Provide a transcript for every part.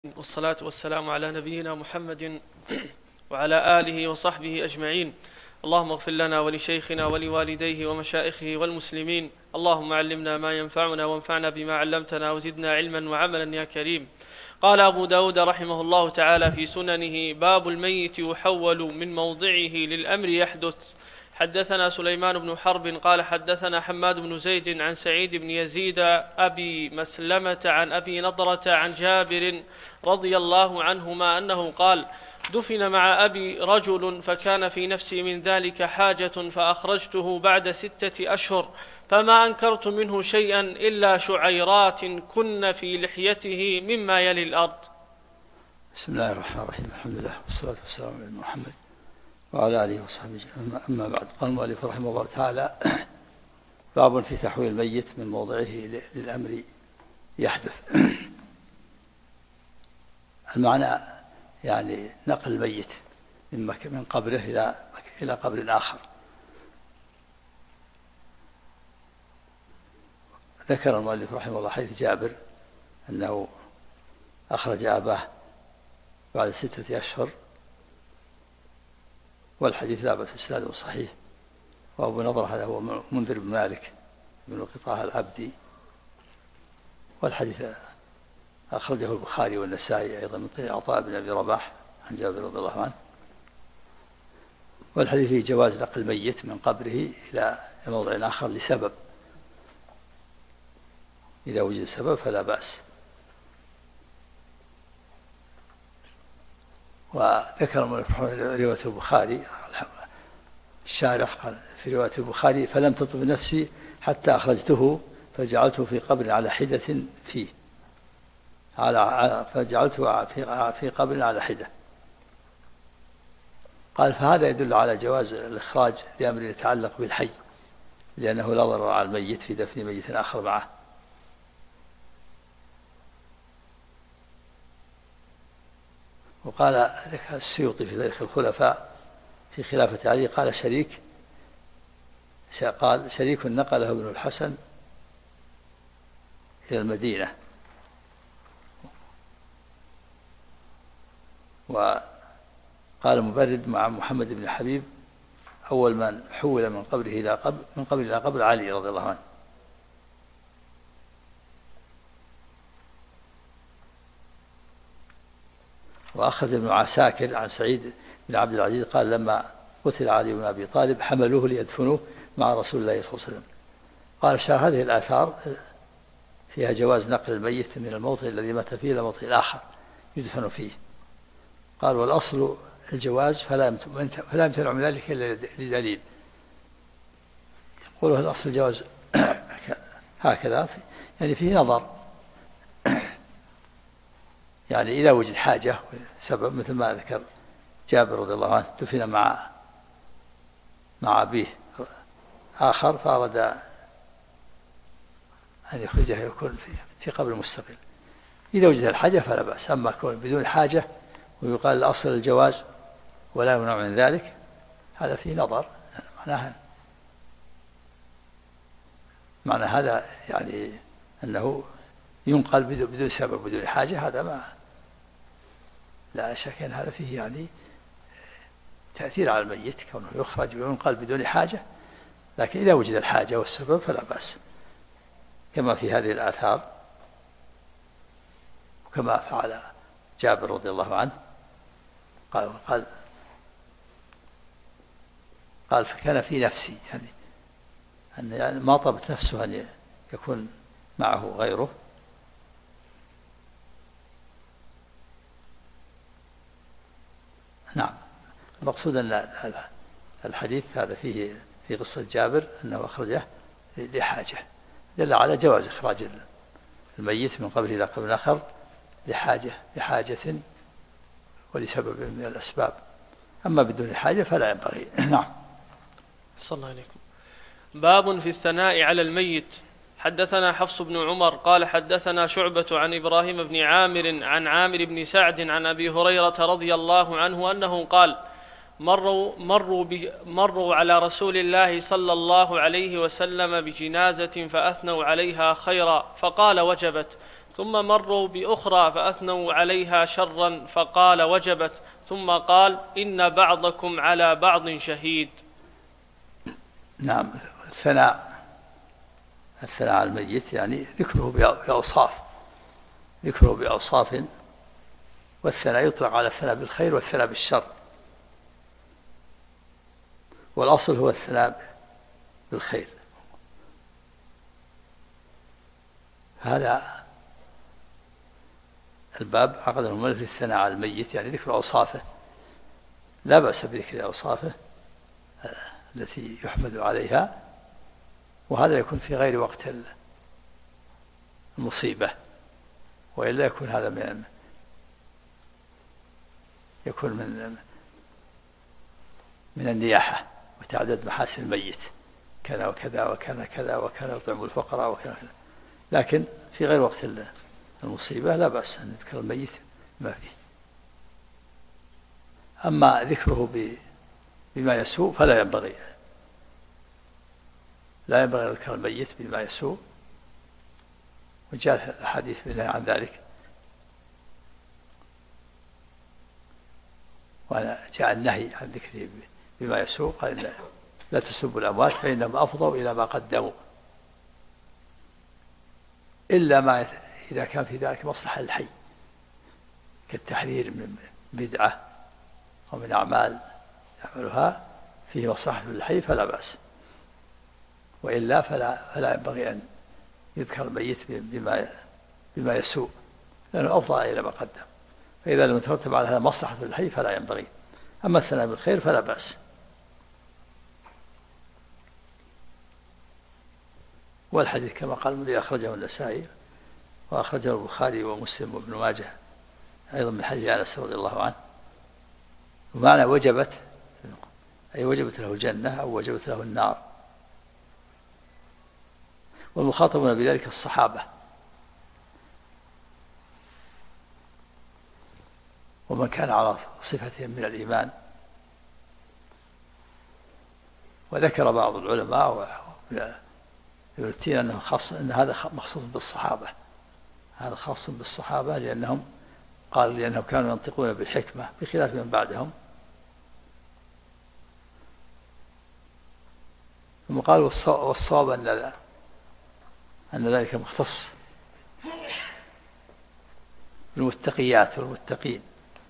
والصلاة والسلام على نبينا محمد وعلى آله وصحبه أجمعين. اللهم اغفر لنا ولشيخنا ولوالديه ومشائخه والمسلمين. اللهم علمنا ما ينفعنا وانفعنا بما علمتنا وزدنا علما وعملا يا كريم. قال أبو داود رحمه الله تعالى في سننه: باب الميت يحول من موضعه للأمر يحدث. حدثنا سليمان بن حرب قال حدثنا حماد بن زيد عن سعيد بن يزيد أبي مسلمة عن أبي نضرة عن جابر رضي الله عنهما أنه قال: دفن مع أبي رجل فكان في نفسي من ذلك حاجة فأخرجته بعد 6 أشهر فما أنكرت منه شيئا إلا شعيرات كن في لحيته مما يلي الأرض. بسم الله الرحمن الرحيم. الحمد لله والصلاة والسلام على محمد وعلى آله وصحبه. أما بعد، قال المؤلف رحمه الله تعالى: باب في تحويل الميت من موضعه للأمر يحدث. المعنى يعني نقل الميت من قبره إلى قبر آخر. ذكر المؤلف رحمه الله حديث جابر أنه أخرج أباه بعد 6 أشهر، والحديث لا بأس إسناده صحيح. وأبو نضرة هذا هو منذر بن مالك بن قطاع العبدي، والحديث أخرجه البخاري والنسائي أيضا من طريق عطاء بن أبي رباح عن جابر رضي الله عنه. والحديث فيه جواز نقل الميت من قبره إلى موضع آخر لسبب، إذا وجد سبب فلا بأس. وذكر رواية البخاري الشارح قال في رواية البخاري: فلم تطب نفسي حتى أخرجته فجعلته في قبر على حدة فيه، فجعلته في قبر على حدة. قال: فهذا يدل على جواز الإخراج لأمر يتعلق بالحي، لأنه لا ضرر على الميت في دفن ميت آخر معه. وقال السيوطي في تاريخ الخلفاء في خلافة علي: قال شريك نقله ابن الحسن إلى المدينة. وقال مبرد مع محمد بن حبيب: أول من حول من قبره إلى قبر علي رضي الله عنه. وأخذ ابن عساكر عن سعيد بن عبد العزيز قال: لما قتل علي بن أبي طالب حملوه ليدفنوه مع رسول الله صلى الله عليه وسلم. قال الشارح: هذه الآثار فيها جواز نقل الميت من الموطن الذي مات فيه إلى موطن آخر يدفن فيه. قال: والأصل الجواز فلا يمتنع من ذلك إلا لدليل. يقول الأصل الجواز هكذا، يعني فيه نظر، يعني إذا وجد حاجة سبب، مثل ما ذكر جابر رضي الله عنه: دفن مع أبيه آخر فأراد أن يخرجه يكون في قبر مستقل. إذا وجد الحاجة فلا بأس. أما كون بدون حاجة ويقال الأصل الجواز ولا يمنع من ذلك، هذا فيه نظر. معنى هذا يعني أنه ينقل بدون سبب بدون حاجة، هذا ما لا شك أن هذا فيه يعني تأثير على الميت، كونه يخرج وينقل بدون حاجة. لكن إذا وجد الحاجة والسبب فلا بأس، كما في هذه الآثار وكما فعل جابر رضي الله عنه. قال فكان في نفسي، يعني ما طابت نفسه أن يكون معه غيره. نعم، المقصود أن الحديث هذا فيه في قصة جابر أنه أخرجه لحاجة، دل على جواز إخراج الميت من قبره إلى قبر آخر لحاجة ولسبب من الأسباب. أما بدون حاجة فلا ينبغي. نعم. صلى الله عليكم. باب في الثناء على الميت. حدثنا حفص بن عمر قال حدثنا شعبة عن إبراهيم بن عامر عن عامر بن سعد عن أبي هريرة رضي الله عنه أنه قال: مروا على رسول الله صلى الله عليه وسلم بجنازة فأثنوا عليها خيرا فقال: وجبت. ثم مروا بأخرى فأثنوا عليها شرا فقال وجبت، ثم قال إن بعضكم على بعض شهيد. نعم. الثناء على الميت يعني ذكره بأوصاف، والثناء يطلق على الثناء بالخير والثناء بالشر، والأصل هو الثناء بالخير. هذا الباب عقده المؤلف للثناء على الميت، يعني ذكر أوصافه، لا بأس بذكر أوصافه التي يحمد عليها، وهذا يكون في غير وقت المصيبة، وإلا يكون هذا من النياحة وتعدد محاسن الميت، كذا وكذا وكان كذا وكان يطعم الفقراء وكذا، لكن في غير وقت المصيبة لا بأس أن يذكر الميت ما فيه. أما ذكره بما يسوء فلا ينبغي، لا ينبغي أن يذكر الميت بما يسوء، وجاء الحديث بالنهي عن ذلك، وجاء النهي عن ذكره بما يسوء، قال لا تسبوا الأموات فإنهم أفضوا إلى ما قدموا، إلا ما إذا كان في ذلك مصلحة للحي، كالتحذير من بدعة أو من أعمال يعملها فيه مصلحة للحي فلا بأس، وإلا فلا ينبغي أن يذكر الميت بما يسوء، لأنه أفضى إلى ما قدم، فإذا لم يترتب على هذا مصلحة للحي فلا ينبغي. أما الثناء بالخير فلا بأس. والحديث كما قال الذي أخرجه النسائي وأخرجه البخاري ومسلم وابن ماجه أيضا من حديث أنس رضي الله عنه، ومعنى وجبت أي وجبت له الجنة أو وجبت له النار، والمخاطبون بذلك الصحابة ومن كان على صفتهم من الإيمان. وذكر بعض العلماء يرتين أن هذا مخصوص بالصحابة، هذا خاص بالصحابة لأنهم كانوا ينطقون بالحكمة بخلاف من بعدهم. ثم قال والصواب أن ذلك مختص بالمتقيات والمتقين.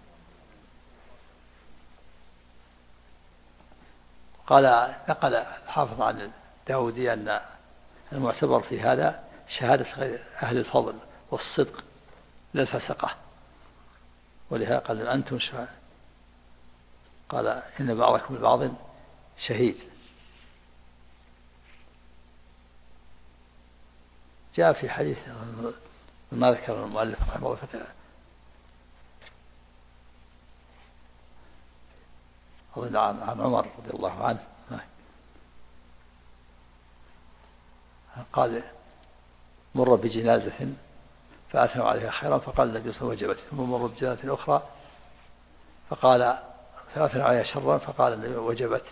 نقل الحافظ عن الداودي أن المعتبر في هذا شهادة غير أهل الفضل والصدق للفسقة، ولهذا قال أنتم شهداء، قال إن بعضكم لبعض شهيد. جاء في حديث ما ذكر المؤلف رحمه الله أظن عن عمر رضي الله عنه قال مر بجنازة فأثنوا عليها خيرا فقال النبي صلى الله عليه وسلم وجبت، ثم مر بجنازة أخرى فقال فأثنوا عليها شرا فقال النبي وجبت،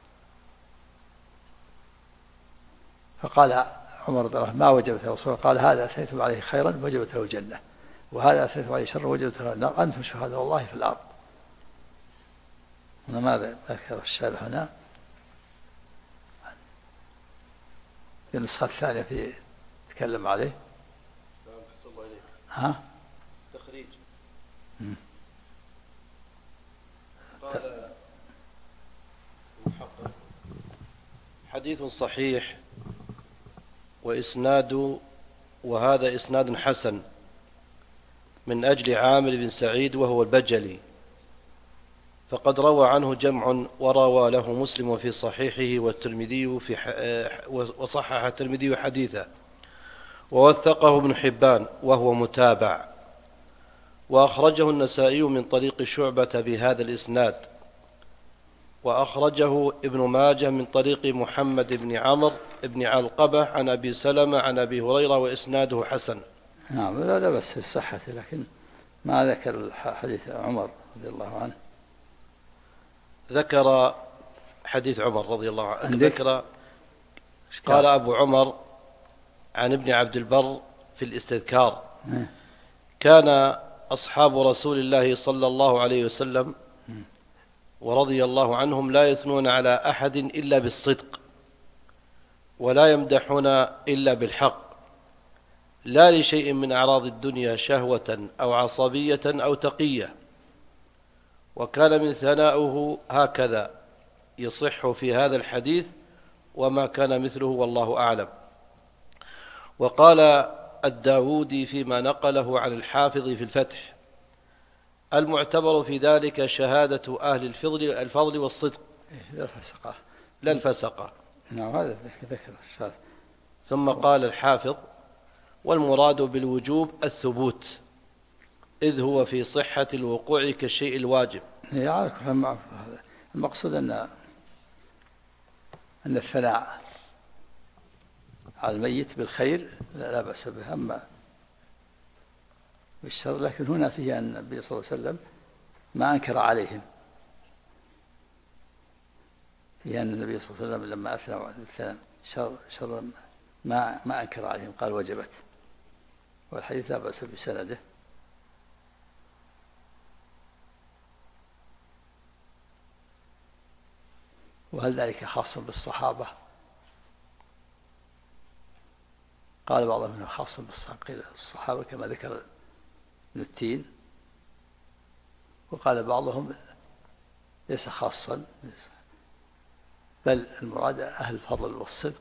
فقال عمر رضي الله عنه ما وجبت يا رسول الله؟ قال هذا أثنيتم عليه خيرا وجبت له الجنة، وهذا أثنيتم عليه شرا وجبت له النار، أنتم شهداء الله في الأرض. ماذا ذكر الشارح هنا؟ في النسخة الثانية تكلم عليه. أحسن الله إليك. ها؟ تخريج. قال المحقق حديث صحيح وهذا إسناد حسن من أجل عامر بن سعيد وهو البجلي، فقد روى عنه جمع وروى له مسلم في صحيحه والترمذي وصحح الترمذي حديثه ووثقه ابن حبان وهو متابع، وأخرجه النسائي من طريق شعبة بهذا الإسناد، وأخرجه ابن ماجه من طريق محمد بن عمرو بن علقبة عن أبي سلمة عن أبي هريرة وإسناده حسن. نعم لا بس في صحته، لكن ما ذكر حديث عمر رضي الله عنه. ذكر حديث عمر رضي الله عنه، قال أبو عمر عن ابن عبد البر في الاستذكار كان أصحاب رسول الله صلى الله عليه وسلم ورضي الله عنهم لا يثنون على أحد إلا بالصدق، ولا يمدحون إلا بالحق، لا لشيء من أعراض الدنيا شهوة أو عصبية أو تقية. وكان من ثناؤه هكذا يصح في هذا الحديث وما كان مثله والله أعلم. وقال الداودي فيما نقله عن الحافظ في الفتح: المعتبر في ذلك شهادة أهل الفضل والصدق لا الفسقة. نعم، هذا ذكر الشاذ. ثم قال الحافظ: والمراد بالوجوب الثبوت، إذ هو في صحة الوقوع كالشيء الواجب. المقصود أن الثناء على الميت بالخير لا بأس به، أما بالشر لكن هنا فيه أن النبي صلى الله عليه وسلم ما أنكر عليهم، فيه أن النبي صلى الله عليه وسلم لما أثنى بالثناء شر ما أنكر عليهم، قال وجبت. والحديث لا بأس بسنده. وهل ذلك خاص بالصحابة؟ قال بعضهم انه خاص بالصحابة كما ذكر ابن التين، وقال بعضهم ليس خاصا، بل المراد أهل الفضل والصدق،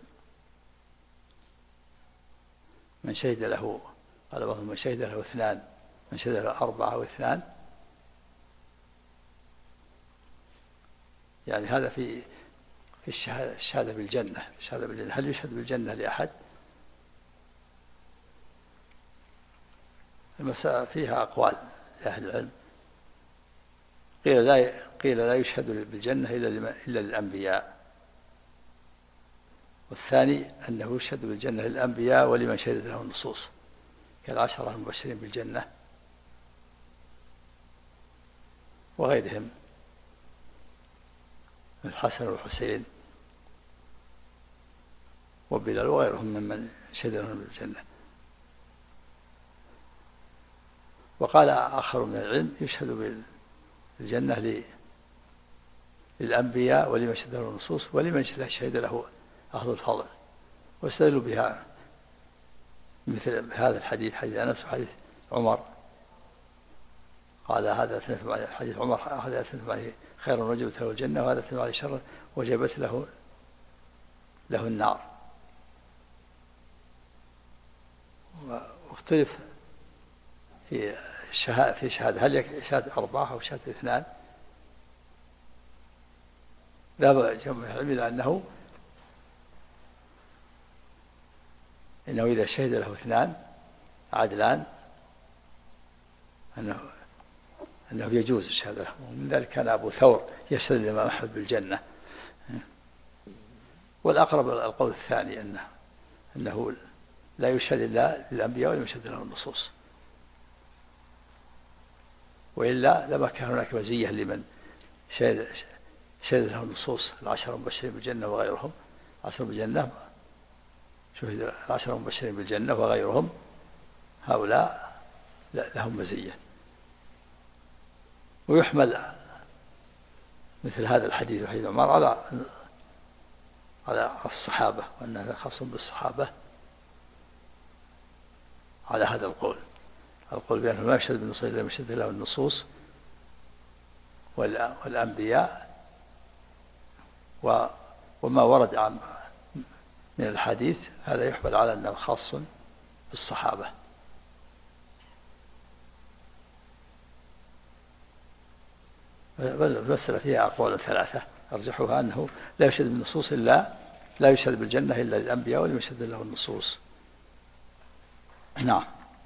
من شهد له، قال بعضهم من شهد له اثنان، من شهد له 4 أو 2، يعني هذا في الشهادة بالجنة. الشهادة بالجنة، هل يشهد بالجنة لأحد؟ المسألة فيها أقوال لأهل العلم. قيل لا يشهد بالجنة إلا للأنبياء، والثاني أنه يشهد بالجنة للأنبياء ولمن شهدت له النصوص كالعشرة المبشرين بالجنة وغيرهم من الحسن والحسين وبلال وغيرهم ممن شهد لهم بالجنة. وقال آخر من العلم يشهد بالجنة للأنبياء ولمن شهد له النصوص ولمن شهد له أهل الفضل، واستدلوا بها مثل هذا الحديث، حديث أنس وحديث عمر، قال هذا حديث عمر: هذا أثنت عليه خيرا وجبت له الجنة، وهذا أثنت عليه شرا وجبت له النار. واختلف في شهادة، هل شهادة 4 أو شهادة 2؟ ذهب جمع العلم إلى أنه إذا شهد له 2 عدلان أنه يجوز الشهادة له. ومن ذلك كان أبو ثور يشهد الإمام أحمد بالجنة. والأقرب القول الثاني أنه لا يشهد إلا للأنبياء ولم يشهد له النصوص، وإلا لما كان هناك مزية لمن شهد له النصوص، 10 المبشرين بالجنة وغيرهم، 10 بالجنة، شهد 10 المبشرين بالجنة وغيرهم، هؤلاء لهم مزية. ويحمل مثل هذا الحديث وحديث عمر على الصحابة، وأنه خاص بالصحابة على هذا القول بأنه ما يشهد بالنصوص إلا ما يشهد له النصوص والأنبياء وما ورد من الحديث، هذا يحمل على أنه خاص بالصحابة. بل المسألة فيها أقوال 3، أرجحها أنه لا يشهد بالنصوص لا يشهد بالجنة إلا للأنبياء ولم يشهد له النصوص. نعم.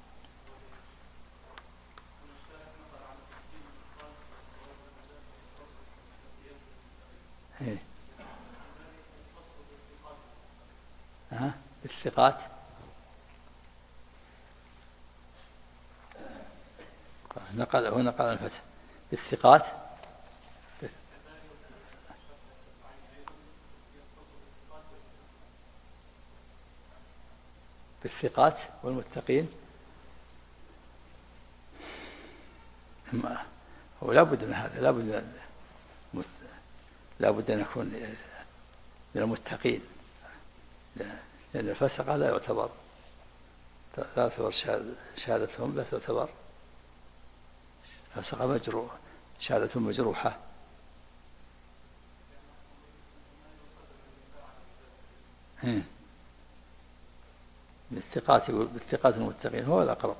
بالثقات نقل الفتح بالثقات والمتقين ولا بد من هذا، لا بد أن يكون من المتقين، لأن الفسقة لا تعتبر شهادتهم، لا تعتبر فسقة شهادة مجروحة. بالثقات المتقين هو الأقرب.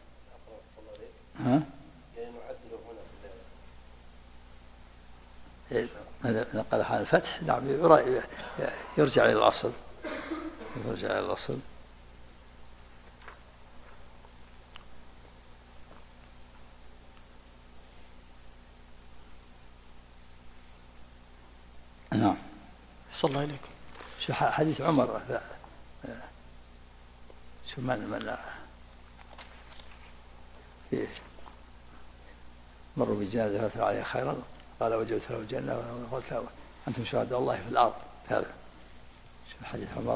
نقل عن الفتح، نعم، يرجع إلى الأصل. نعم. صلى الله عليكم. شو حديث عمر، شو من مروا بالجنازة فأثنوا عليها خيرا قال وجبت له الجنة، وقلت أنتم شهداء الله في الأرض. هذا شو حديث عمر،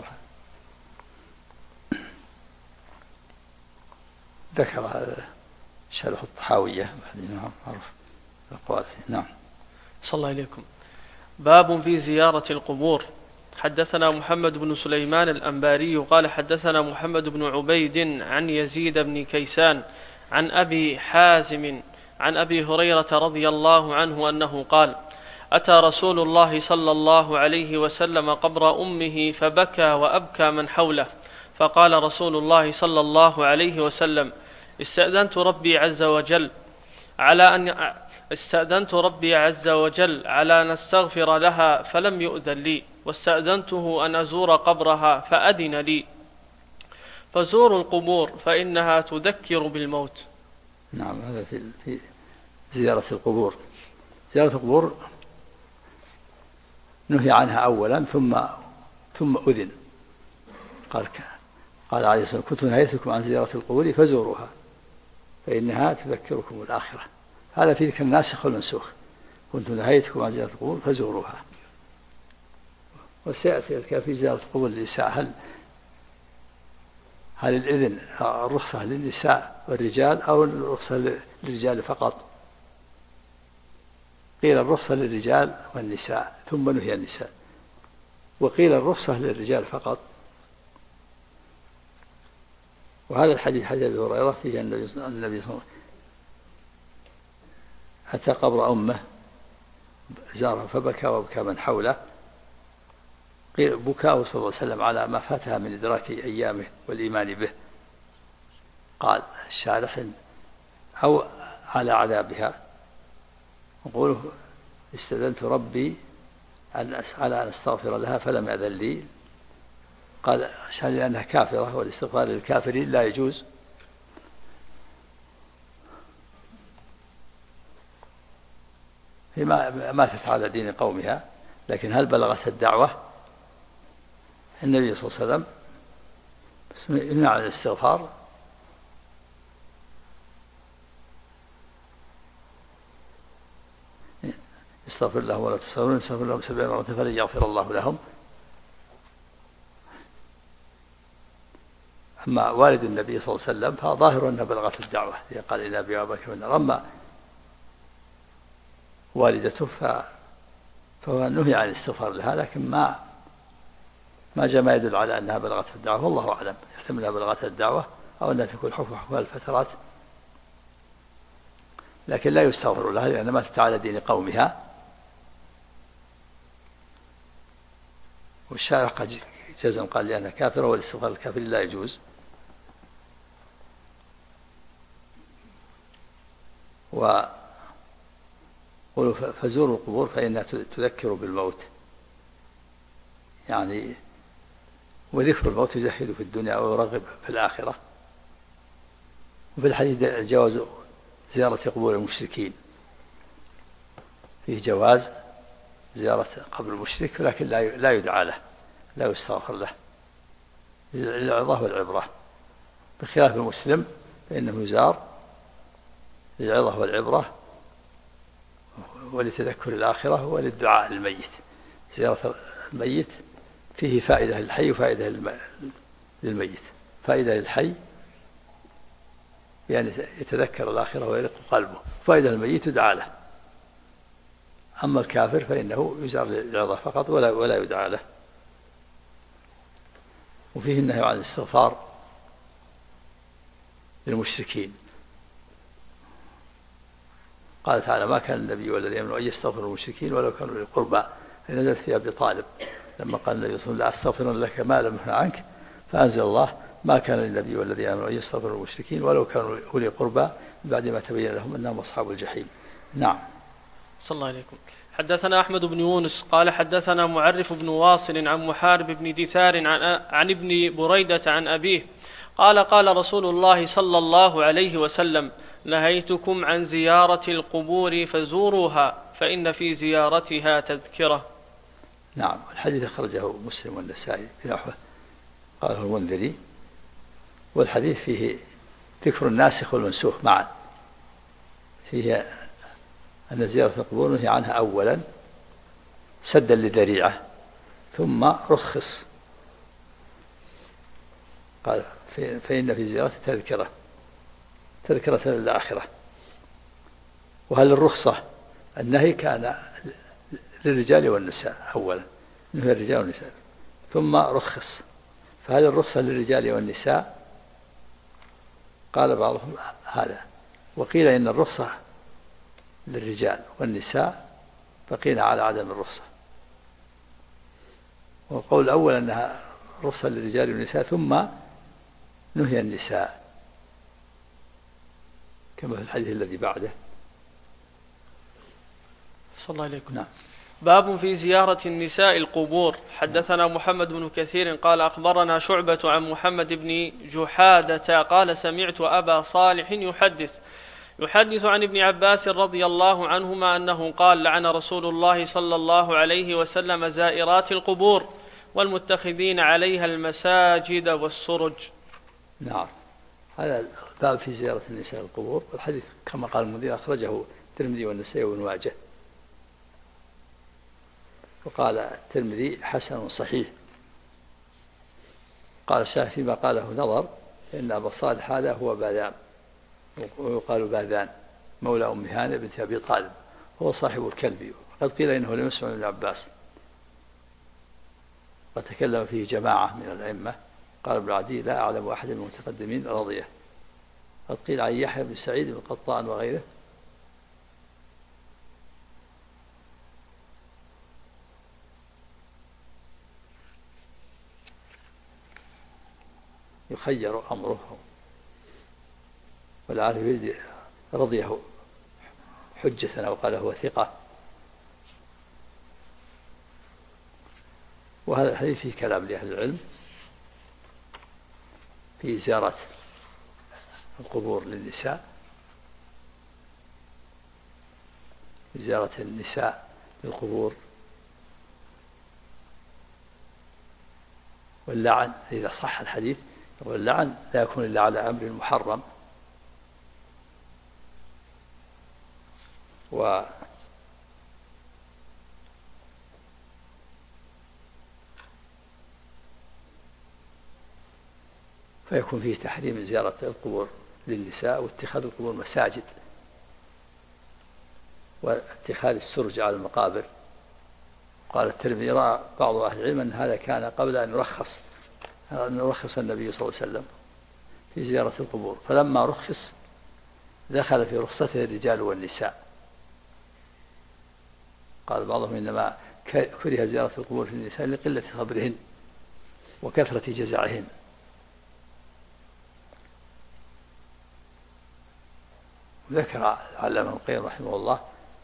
ذكر هذا شرح الطحاوية، حديث معروف الأقوال فيه. نعم. صلى الله عليكم. باب في زيارة القبور. حدثنا محمد بن سليمان الأنباري قال حدثنا محمد بن عبيد عن يزيد بن كيسان عن أبي حازم عن أبي هريرة رضي الله عنه أنه قال: أتى رسول الله صلى الله عليه وسلم قبر أمه فبكى وأبكى من حوله، فقال رسول الله صلى الله عليه وسلم: استأذنت ربي عز وجل على أن أستغفر لها فلم يؤذن لي، واستأذنته أن أزور قبرها فأذن لي، فزوروا القبور فإنها تذكر بالموت. نعم. هذا في زيارة القبور. زيارة القبور نهي عنها أولا ثم أذن. قال عليه الصلاة والسلام: كنت نهيتكم عن زيارة القبور فزوروها فإنها تذكركم الآخرة. هذا في ذكر الناسخ والمنسوخ. كنت نهيتكم عن زيارة القبور فزوروها. وسيأتي في زيارة القبور للنساء، هل الإذن الرخصة للنساء والرجال أو الرخصة للرجال فقط؟ قيل الرخصة للرجال والنساء ثم نهي النساء، وقيل الرخصة للرجال فقط. وهذا الحديث حديث أبي هريرة فيه النبي صلى الله عليه وسلم أتى قبر أمه زارها فبكى وبكى من حوله. قيل بكاءه صلى الله عليه وسلم على ما فاتها من إدراك أيامه والإيمان به، قال الشارح، أو على عذابها. يقول: استأذنت ربي على أن أستغفر لها فلم يأذن لي. قال عشان لأنها كافرة، والاستغفار للكافرين لا يجوز. هي ماتت على دين قومها، لكن هل بلغت الدعوة؟ النبي صلى الله عليه وسلم ينهى عن الاستغفار، استغفر لهم ولا تستغفرون استغفر لهم 7 مرات فلن يغفر الله لهم. أما والد النبي صلى الله عليه وسلم فظاهر أنها بلغت الدعوة، قال إلى أبي وأباك من النار. أما والدته فهو نهي عن الاستغفار لها، لكن ما جاء ما يدل على أنها بلغت الدعوة، والله أعلم. يحتمل أنها بلغت الدعوة أو أنها تكون حكم الفترات، لكن لا يستغفر لها لأنها ماتت على دين قومها. والشارع قد جزم قال لأنها كافرة، والاستغفار الكافر لا يجوز. وقولوا فزوروا القبور فإنها تذكر بالموت، يعني وذكر الموت يزهد في الدنيا ويرغب في الآخرة. وفي الحديث جواز زيارة قبور المشركين، فيه جواز زيارة قبر المشرك، ولكن لا يدعى له، لا يستغفر له، للعظة والعبرة، بخلاف المسلم فإنه يزار للعظة والعبرة ولتذكر الآخرة وللدعاء للميت. زيارة الميت فيه فائدة للحي وفائدة للميت. فائدة للحي بأن يتذكر الآخرة ويرق قلبه. فإذا الميت يدعى له. أما الكافر فإنه يزار للعظة فقط ولا يدعى له. وفيه النهي عن الاستغفار للمشركين. قال تعالى: ما كان النبي والذين آمنوا أن يستغفروا المشركين ولو كانوا أولي قربى. نزلت في أبي طالب لما قال النبي صلى الله عليه وسلم: لا أستغفرن لك ما لم أنه عنك، فأنزل الله: ما كان للنبي والذين آمنوا أن يستغفروا المشركين ولو كانوا أولي قربى بعد ما تبين لهم أنهم أصحاب الجحيم. نعم. صلى الله عليكم. حدثنا أحمد بن يونس قال حدثنا معرف بن واصل عن محارب بن دثار عن ابن بريدة عن أبيه قال: قال رسول الله صلى الله عليه وسلم: نهيتكم عن زيارة القبور فزوروها فإن في زيارتها تذكرة. نعم. الحديث أخرجه مسلم والنسائي بنحوه قاله المنذري. والحديث فيه ذكر الناسخ والمنسوخ معا. فيه أن زيارة القبور نهي عنها أولا سدا لذريعة، ثم رخص قال: فإن في زيارة تذكرة للآخرة. وهل الرخصة النهي كان للرجال والنساء أولا، نهي الرجال والنساء، ثم رخص. فهل الرخصة للرجال والنساء؟ قال بعضهم هذا، وقيل إن الرخصة للرجال والنساء، بقينا على عدم الرخصة. والقول الأول أنها رخصة للرجال والنساء ثم نهي النساء كما في الحديث الذي بعده. صلى الله عليكم. نعم. باب في زيارة النساء القبور. حدثنا محمد بن كثير قال أخبرنا شعبة عن محمد بن جحادة قال: سمعت أبا صالح يحدث عن ابن عباس رضي الله عنهما أنه قال: لعن رسول الله صلى الله عليه وسلم زائرات القبور والمتخذين عليها المساجد والسرج. نعم. هذا باب في زيارة النساء القبور. والحديث كما قال المنذر أخرجه الترمذي والنسائي وابن ماجه. وقال الترمذي: حسن صحيح. قال الشافعي فيما قاله نظر، إن أبا صالح هذا هو باذان، ويقال باذان مولى أم هانئ بنت أبي طالب، هو صاحب الكلب. وقد قيل إنه لم يسمع من ابن عباس، وتكلم فيه جماعة من الأئمة. قال ابن عدي: لا أعلم أحد من المتقدمين رضيه. قد قيل عن يحيى بن سعيد بن قطان وغيره يخير أمره، والعارف رضيه حجة أو قال هو ثقة. وهذا الحديث فيه كلام لأهل العلم في زيارة القبور للنساء، زيارة النساء للقبور، واللعن إذا صح الحديث. واللعن لا يكون إلا على أمر محرم، فيكون فيه تحريم زيارة القبور للنساء واتخاذ القبور مساجد، واتخاذ السرج على المقابر. قال الترمذي: رأى بعض أهل العلم أن هذا كان قبل أن يرخص النبي صلى الله عليه وسلم في زيارة القبور، فلما رخص دخل في رخصته الرجال والنساء. قال بعضهم: إنما كره زيارة القبور في النساء لقلة صبرهن وكثرة جزعهن. ذكر العلامة ابن القيم رحمه الله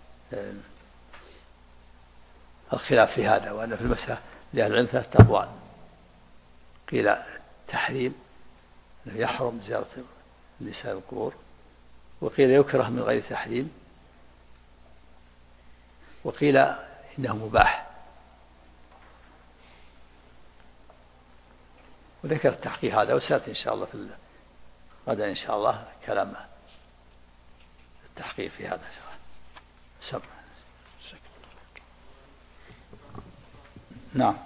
الخلاف في هذا، وأن في المسألة لأهل العلم 3 أقوال. قيل تحريم، أنه يحرم زيارة النساء القبور، وقيل يكره من غير تحريم، وقيل إنه مباح. وذكر التحقيق هذا، وسأتي إن شاء الله في غدا إن شاء الله كلام التحقيق في هذا إن شاء الله. سمع. نعم.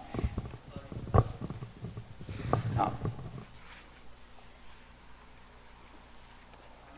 نعم.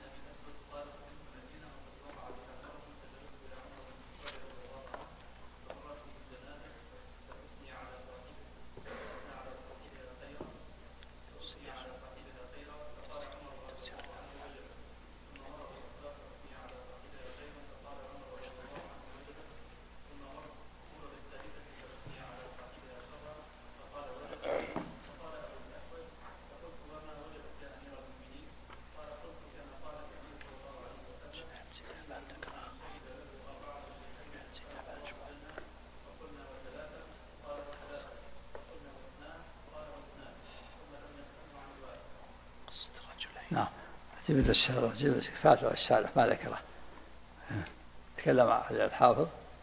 جبل الشارع فاتوا الشارع ما ذكره. تكلم عن الحافظ.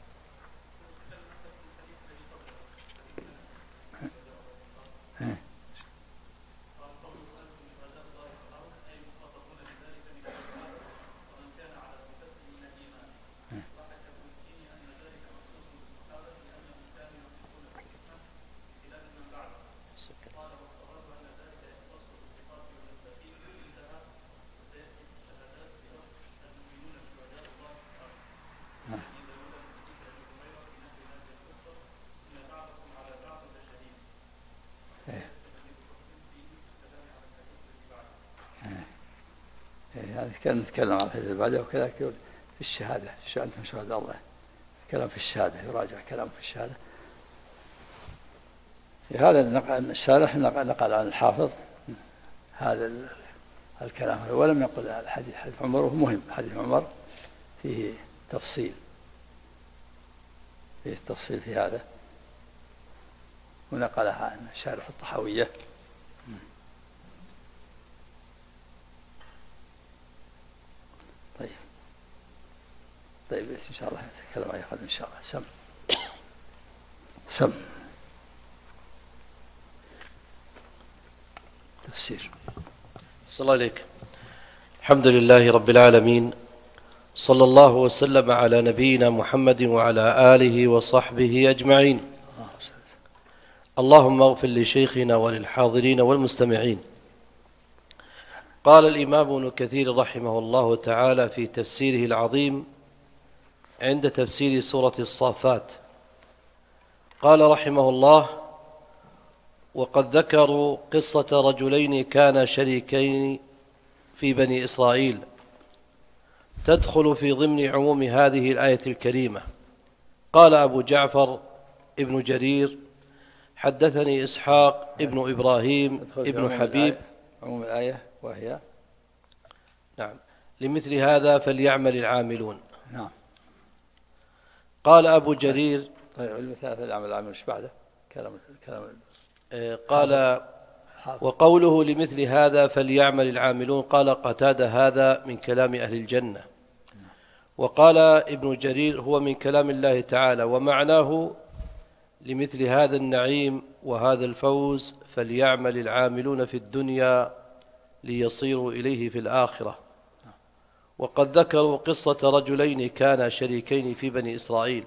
يعني كان نتكلم عن الحديث اللي بعده وكذا في الشهادة، شو أنتم شهداء الله، كلام في الشهادة، يراجع كلام في الشهادة. هذا الشارح نقل عن الحافظ هذا الكلام، ولم يقل الحديث. حديث عمر وهو مهم، حديث عمر فيه تفصيل، في هذا، ونقلها عن شارح الطحاوية. طيب إن شاء الله نتكلم عن غدا إن شاء الله. سم تفسير. صلى الله عليك. الحمد لله رب العالمين، صلى الله وسلم على نبينا محمد وعلى آله وصحبه أجمعين. اللهم اغفر لشيخنا وللحاضرين والمستمعين. قال الإمام ابن كثير رحمه الله تعالى في تفسيره العظيم عند تفسير سورة الصافات، قال رحمه الله: وقد ذكروا قصة رجلين كانا شريكين في بني إسرائيل تدخل في ضمن عموم هذه الآية الكريمة. قال أبو جعفر ابن جرير: حدثني إسحاق ابن إبراهيم ابن حبيب. عموم الآية وهي نعم: لمثل هذا فليعمل العاملون. نعم. قال أبو جرير: طيب المثال فليعمل العامل ايش بعده؟ كلام قال: وقوله لمثل هذا فليعمل العاملون، قال قتادة: هذا من كلام أهل الجنة. وقال ابن جرير: هو من كلام الله تعالى، ومعناه لمثل هذا النعيم وهذا الفوز فليعمل العاملون في الدنيا ليصيروا إليه في الآخرة. وقد ذكروا قصة رجلين كانا شريكين في بني إسرائيل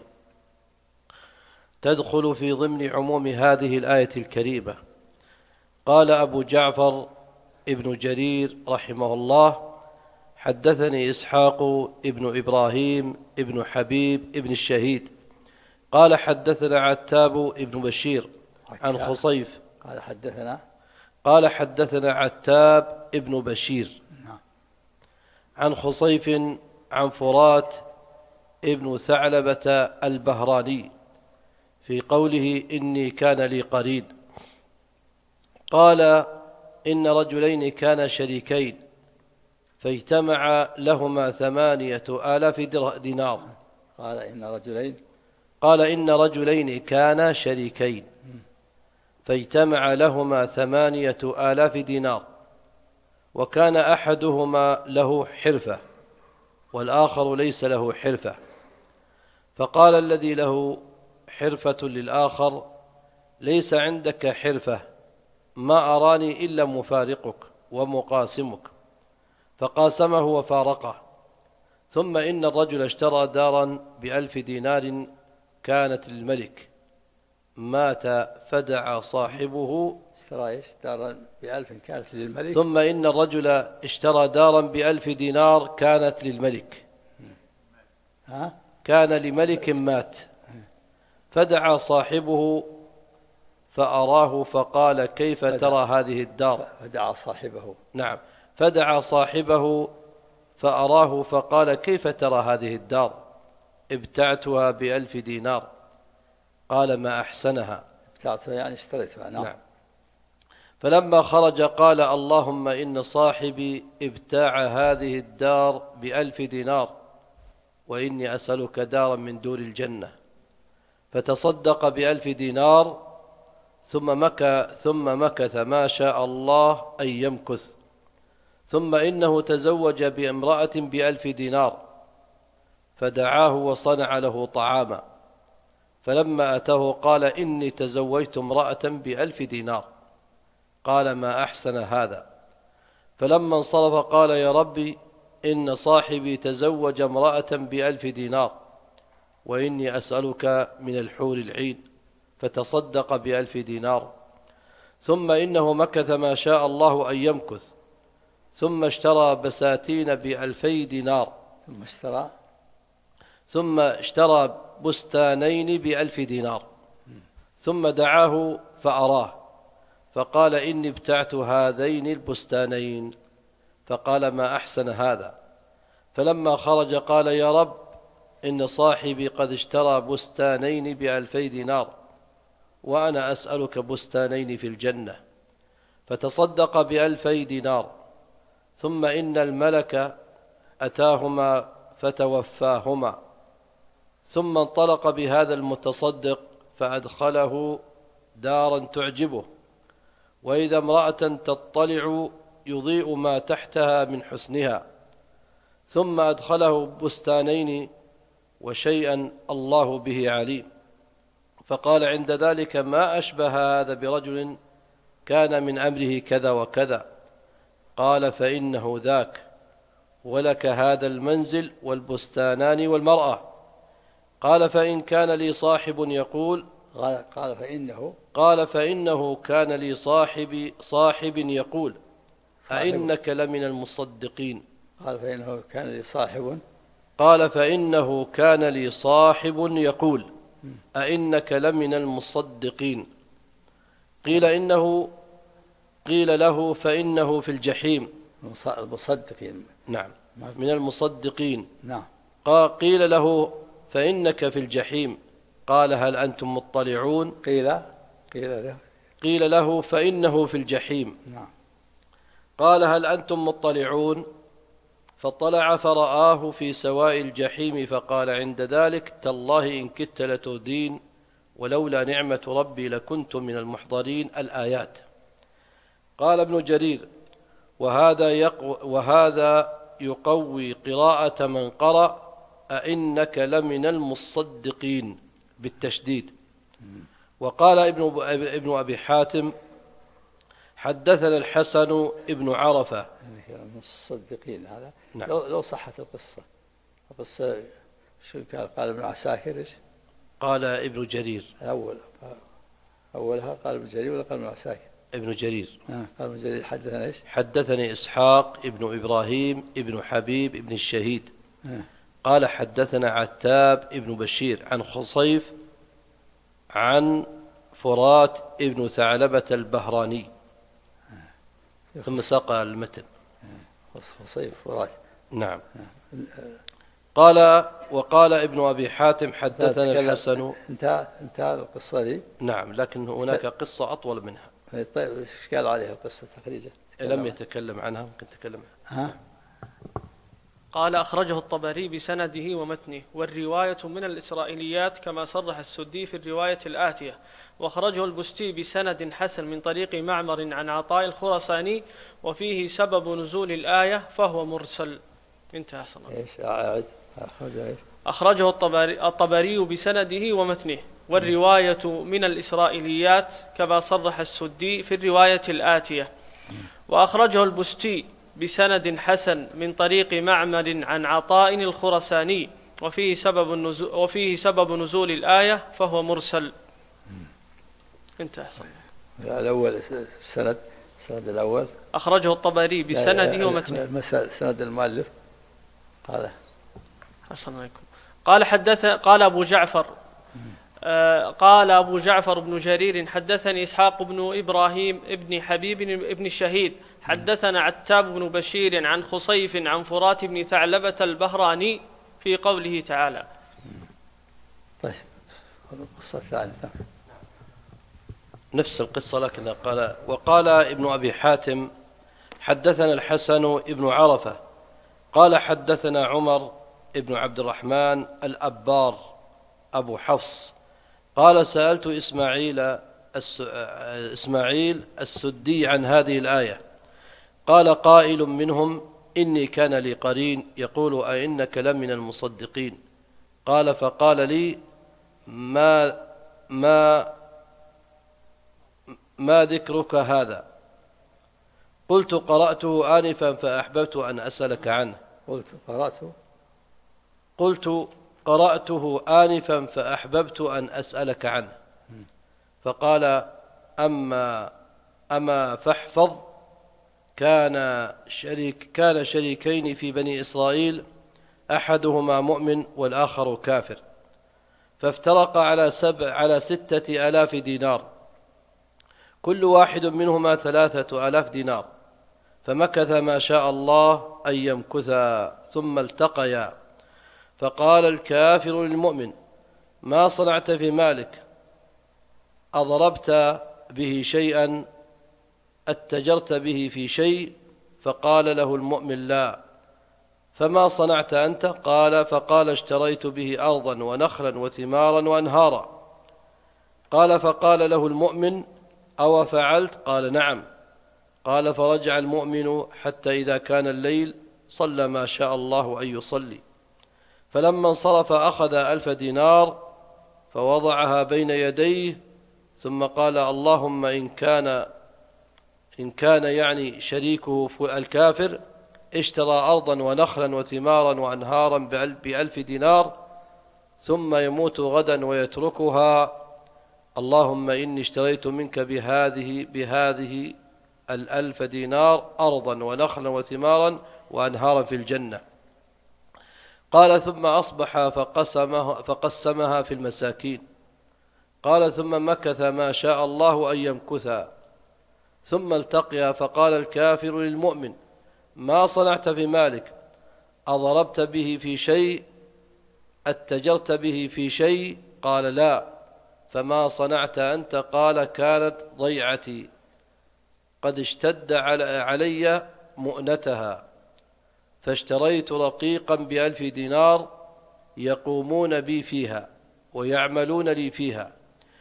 تدخل في ضمن عموم هذه الآية الكريمة. قال أبو جعفر ابن جرير رحمه الله: حدثني إسحاق ابن إبراهيم ابن حبيب ابن الشهيد قال حدثنا عتاب ابن بشير عن خصيف. قال حدثنا عتاب ابن بشير عن خصيف عن فرات ابن ثعلبة البهراني في قوله: إني كان لي قرين. قال: إن رجلين كانا شريكين فاجتمع لهما 8,000 دينار. قال إن رجلين كانا شريكين فاجتمع لهما 8,000 دينار، وكان أحدهما له حرفة والآخر ليس له حرفة. فقال الذي له حرفة للآخر: ليس عندك حرفة، ما أراني إلا مفارقك ومقاسمك. فقاسمه وفارقه. ثم إن الرجل اشترى دارا ب1,000 دينار كانت للملك، مات فدعا صاحبه. دارا ب1,000 كانت للملك. ثم إن الرجل اشترى دارا ب1,000 دينار كانت للملك، كان لملك مات، فدعا صاحبه فأراه فقال: كيف ترى هذه الدار؟ فدعا صاحبه. نعم. فدعا صاحبه فأراه فقال: كيف ترى هذه الدار؟ ابتعتها ب1,000 دينار. قال: ما أحسنها. ابتعتها يعني اشتريتها. نعم. فلما خرج قال: اللهم إن صاحبي ابتاع هذه الدار ب1,000 دينار، وإني أسألك دارا من دور الجنة. فتصدق ب1,000 دينار ثم مكث ما شاء الله أن يمكث، ثم إنه تزوج بامرأة ب1,000 دينار، فدعاه وصنع له طعاما، فلما أتاه قال: إني تزوجت امرأة ب1,000 دينار. قال: ما أحسن هذا. فلما انصرف قال: يا ربي، إن صاحبي تزوج امرأة ب1,000 دينار، وإني أسألك من الحور العين، فتصدق ب1,000 دينار. ثم إنه مكث ما شاء الله أن يمكث، ثم اشترى بساتين ب2,000 دينار، ثم اشترى بستانين ب1,000 دينار، ثم دعاه فأراه، فقال: إني ابتعت هذين البستانين. فقال: ما أحسن هذا. فلما خرج قال: يا رب، إن صاحبي قد اشترى بستانين ب2,000 دينار، وأنا أسألك بستانين في الجنة. فتصدق ب2,000 دينار. ثم إن الملك أتاهما فتوفاهما، ثم انطلق بهذا المتصدق فأدخله دارا تعجبه، وإذا امرأة تطلع يضيء ما تحتها من حسنها، ثم أدخله بستانين وشيئا الله به عليم. فقال عند ذلك: ما أشبه هذا برجل كان من أمره كذا وكذا. قال: فإنه ذاك، ولك هذا المنزل والبستانان والمرأة. قال: فإن كان لي صاحب يقول. قال فإنه كان لي صاحب يقول: أئنك لمن المصدقين. قال: فإنه كان لي صاحب. قال: فإنه كان لي صاحب يقول: أئنك لمن المصدقين. قيل له: فإنه في الجحيم. المصدقين. نعم، من المصدقين. نعم. قيل له: فإنك في الجحيم. قال: هل أنتم مطلعون؟ قيل له: فإنه في الجحيم. نعم. قال: هل أنتم مطلعون؟ فاطلع فرآه في سواء الجحيم، فقال عند ذلك: تالله إن كدت لتردين، ولولا نعمة ربي لكنت من المحضرين. الآيات. قال ابن جرير: وهذا يقوي قراءة من قرأ: أئنك لمن المصدقين بالتشديد. وقال ابن أبي حاتم: حدثنا الحسن ابن عرفة. المصدقين هذا. نعم. لو صحت القصة شو قال ابن عساكر؟ قال ابن جرير. أولها قال ابن جرير ولا قال ابن عساكر؟ ابن جرير. قال ابن جرير: حدثنا ايش؟ حدثني إسحاق ابن إبراهيم ابن حبيب ابن الشهيد. قال: حدثنا عتاب ابن بشير عن خصيف عن فرات ابن ثعلبة البهراني. ثم ساق المتن. خصيف فرات. نعم. وقال ابن أبي حاتم: حدثنا الحسن. انتهى القصة دي. نعم، لكن هناك قصة أطول منها. طيب، ايش قال عليها القصة تخريجة؟ لم يتكلم عنها، ممكن تكلم عنها. قال: أخرجه الطبري بسنده ومتنه، والرواية من الإسرائيليات كما صرح السدي في الرواية الآتية. وأخرجه البستي بسند حسن من طريق معمر عن عطاء الخرساني، وفيه سبب نزول الآية فهو مرسل. انتهى. أخرجه الطبري بسنده ومتنه، والرواية من الإسرائيليات كما صرح السدي في الرواية الآتية. وأخرجه البستي بسند حسن من طريق معمر عن عطاء الخرساني، وفيه سبب نزول الآية فهو مرسل. انتهى. الأول السند الأول أخرجه الطبري بسنده ومتنه. سند المؤلف قال: حسن عليكم. قال أبو جعفر بن جرير: حدثني إسحاق بن إبراهيم ابن حبيب ابن الشهيد، حدثنا عتاب بن بشير عن خصيف عن فرات بن ثعلبة البهراني في قوله تعالى. طيب، القصة الثالثة نفس القصة، لكن وقال ابن أبي حاتم: حدثنا الحسن ابن عرفة قال: حدثنا عمر ابن عبد الرحمن الأبار أبو حفص قال: سألت إسماعيل السدي عن هذه الآية. قال قائل منهم: إني كان لي قرين يقول: أئنك لمن المصدقين؟ قال: فقال لي: ما ذكرك هذا؟ قلت: قرأته آنفا فأحببت أن أسألك عنه. قلت: قرأته آنفا فأحببت أن أسألك عنه. فقال: أما فاحفظ، كان شريكين في بني إسرائيل، أحدهما مؤمن والآخر كافر، فافترقا على 6,000 دينار، كل واحد منهما 3,000 دينار، فمكث ما شاء الله أن يمكثا، ثم التقيا، فقال الكافر للمؤمن: ما صنعت في مالك؟ أضربت به شيئا؟ اتجرت به في شيء؟ فقال له المؤمن: لا. فما صنعت أنت؟ فقال: اشتريت به أرضا ونخلا وثمارا وأنهارا. فقال له المؤمن: أو فعلت؟ قال: نعم. قال: فرجع المؤمن حتى إذا كان الليل صلى ما شاء الله أن يصلي، فلما انصرف أخذ 1000 دينار فوضعها بين يديه، ثم قال: اللهم إن كان يعني شريكه الكافر اشترى أرضا ونخلا وثمارا وأنهارا ب1000 دينار ثم يموت غدا ويتركها، اللهم إني اشتريت منك بهذه 1000 دينار أرضا ونخلا وثمارا وأنهارا في الجنة. قال: ثم أصبح فقسمها في المساكين. قال: ثم مكث ما شاء الله أن يمكثا، ثم التقيا، فقال الكافر للمؤمن: ما صنعت في مالك؟ أضربت به في شيء؟ اتجرت به في شيء؟ قال: لا. فما صنعت أنت؟ قال: كانت ضيعتي قد اشتد علي مؤنتها، فاشتريت رقيقا ب1000 دينار يقومون بي فيها ويعملون لي فيها.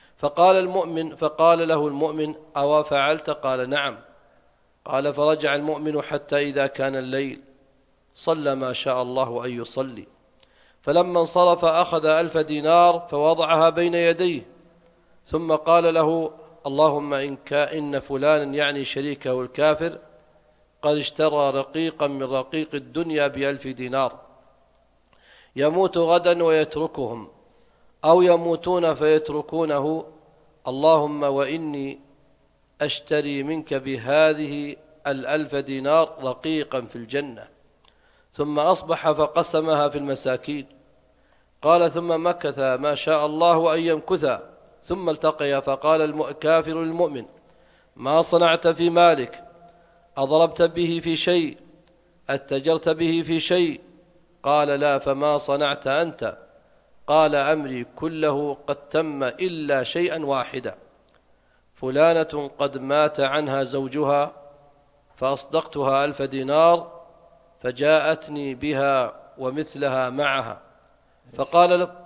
فقال له المؤمن: أو فعلت؟ قال: نعم. قال: فرجع المؤمن حتى إذا كان الليل صلى ما شاء الله أن يصلي، فلما انصرف أخذ 1000 دينار فوضعها بين يديه، ثم قال له: اللهم إن فلانا يعني شريكه الكافر قد اشترى رقيقا من رقيق الدنيا ب1000 دينار، يموت غدا ويتركهم، أو يموتون فيتركونه، اللهم وإني أشتري منك بهذه 1000 دينار رقيقا في الجنة. ثم أصبح فقسمها في المساكين. قال: ثم مكث ما شاء الله أن يمكثا، ثم التقيا، فقال الكافر للمؤمن: ما صنعت في مالك؟ أضربت به في شيء؟ اتجرت به في شيء؟ قال: لا. فما صنعت أنت؟ قال: أمري كله قد تم إلا شيئا واحدا، فلانة قد مات عنها زوجها فأصدقتها 1000 دينار فجاءتني بها ومثلها معها، فقال له: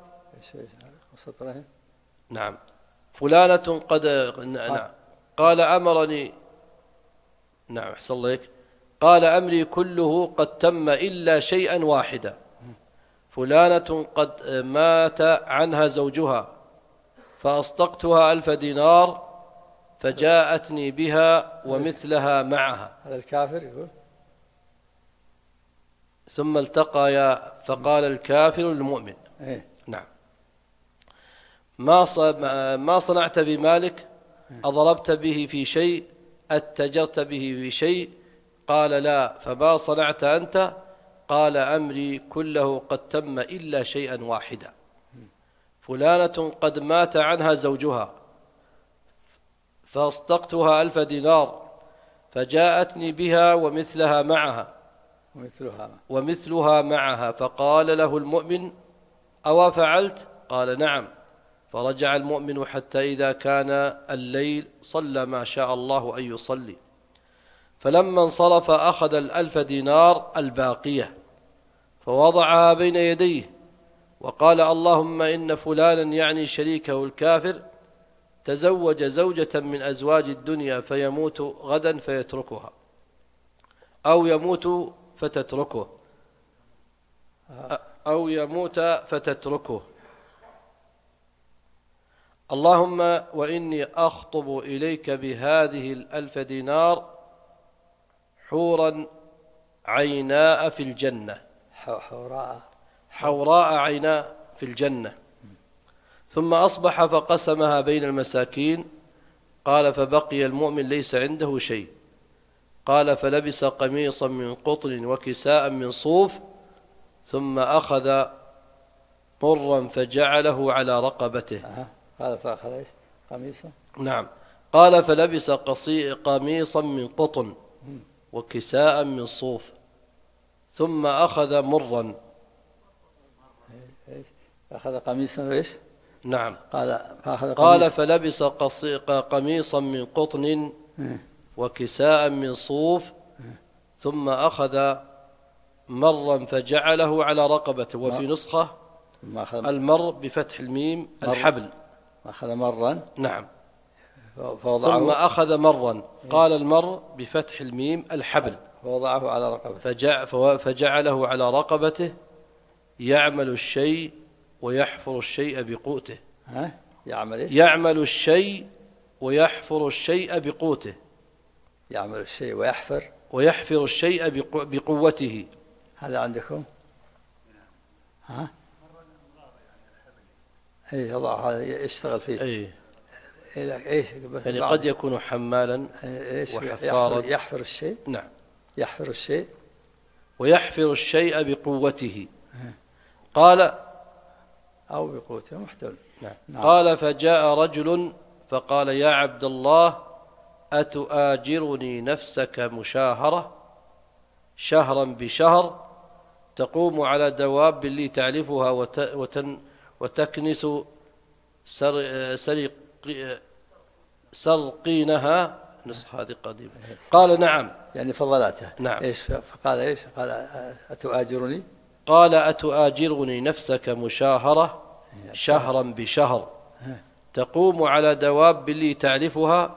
نعم. فلانة قد نعم. قال: أمرني. نعم، أحسن الله إليك. قال: أمري كله قد تم إلا شيئا واحدا، فلانة قد مات عنها زوجها فأصدقتها 1000 دينار فجاءتني بها ومثلها معها. هذا الكافر يقول. ثم التقيا، فقال الكافر للمؤمن: نعم. ما صنعت بمالك؟ أضربت به في شيء؟ اتجرت به في شيء؟ قال: لا. فما صنعت أنت؟ قال: أمري كله قد تم إلا شيئا واحدا، فلانة قد مات عنها زوجها فأصدقتها 1000 دينار فجاءتني بها ومثلها معها، فقال له المؤمن: أو فعلت؟ قال: نعم. فرجع المؤمن حتى إذا كان الليل صلى ما شاء الله أن يصلي، فلما انصرف أخذ 1000 دينار الباقية فوضعها بين يديه، وقال: اللهم إن فلانا يعني شريكه الكافر تزوج زوجة من أزواج الدنيا فيموت غدا فيتركها، أو يموت فتتركه أو يموت فتتركه. اللهم وإني أخطب إليك بهذه 1000 دينار حورا عيناء في الجنة، حوراء عيناء في الجنة. ثم أصبح فقسمها بين المساكين. قال فبقي المؤمن ليس عنده شيء. قال فلبس قميصا من قطن وكساء من صوف، ثم أخذ مرا فجعله على رقبته. قال فأخذ إيش؟ قميصا؟ نعم. قال فلبس قميصا من قطن وكساء من صوف، ثم أخذ مرا. أخذ قميصا وإيش؟ نعم. قال فلبس قميصا من قطن وكساء من صوف، ثم أخذ مرا فجعله على رقبته. وفي نسخة المر بفتح الميم الحبل. أخذ مرا. نعم. ثم أخذ مرا. قال المر بفتح الميم الحبل. فوضعه على رقبته. فجعله على رقبته يعمل الشيء ويحفر الشيء بقوته. يعمل الشيء ويحفر الشيء بقوته. يعمل الشيء ويحفر الشيء بقوته. هذا عندكم؟ ها؟ اي يضع هذا يشتغل فيه. ايش يعني قد يكون حمالا وحفارا. يحفر الشيء. نعم. يحفر الشيء ويحفر الشيء بقوته. قال أو بقوته محتمل. نعم. قال فجاء رجل فقال يا عبد الله أتؤاجرني نفسك مشاهرة شهرا بشهر تقوم على دواب لي تعلفها وتكنس سرقينها. نصح هذه قديمة. قال نعم. يعني فضلاته. نعم. إيش فقال إيش؟ قال أتؤاجرني. قال أتؤاجرني نفسك مشاهرة شهرا بشهر تقوم على دواب لي تعرفها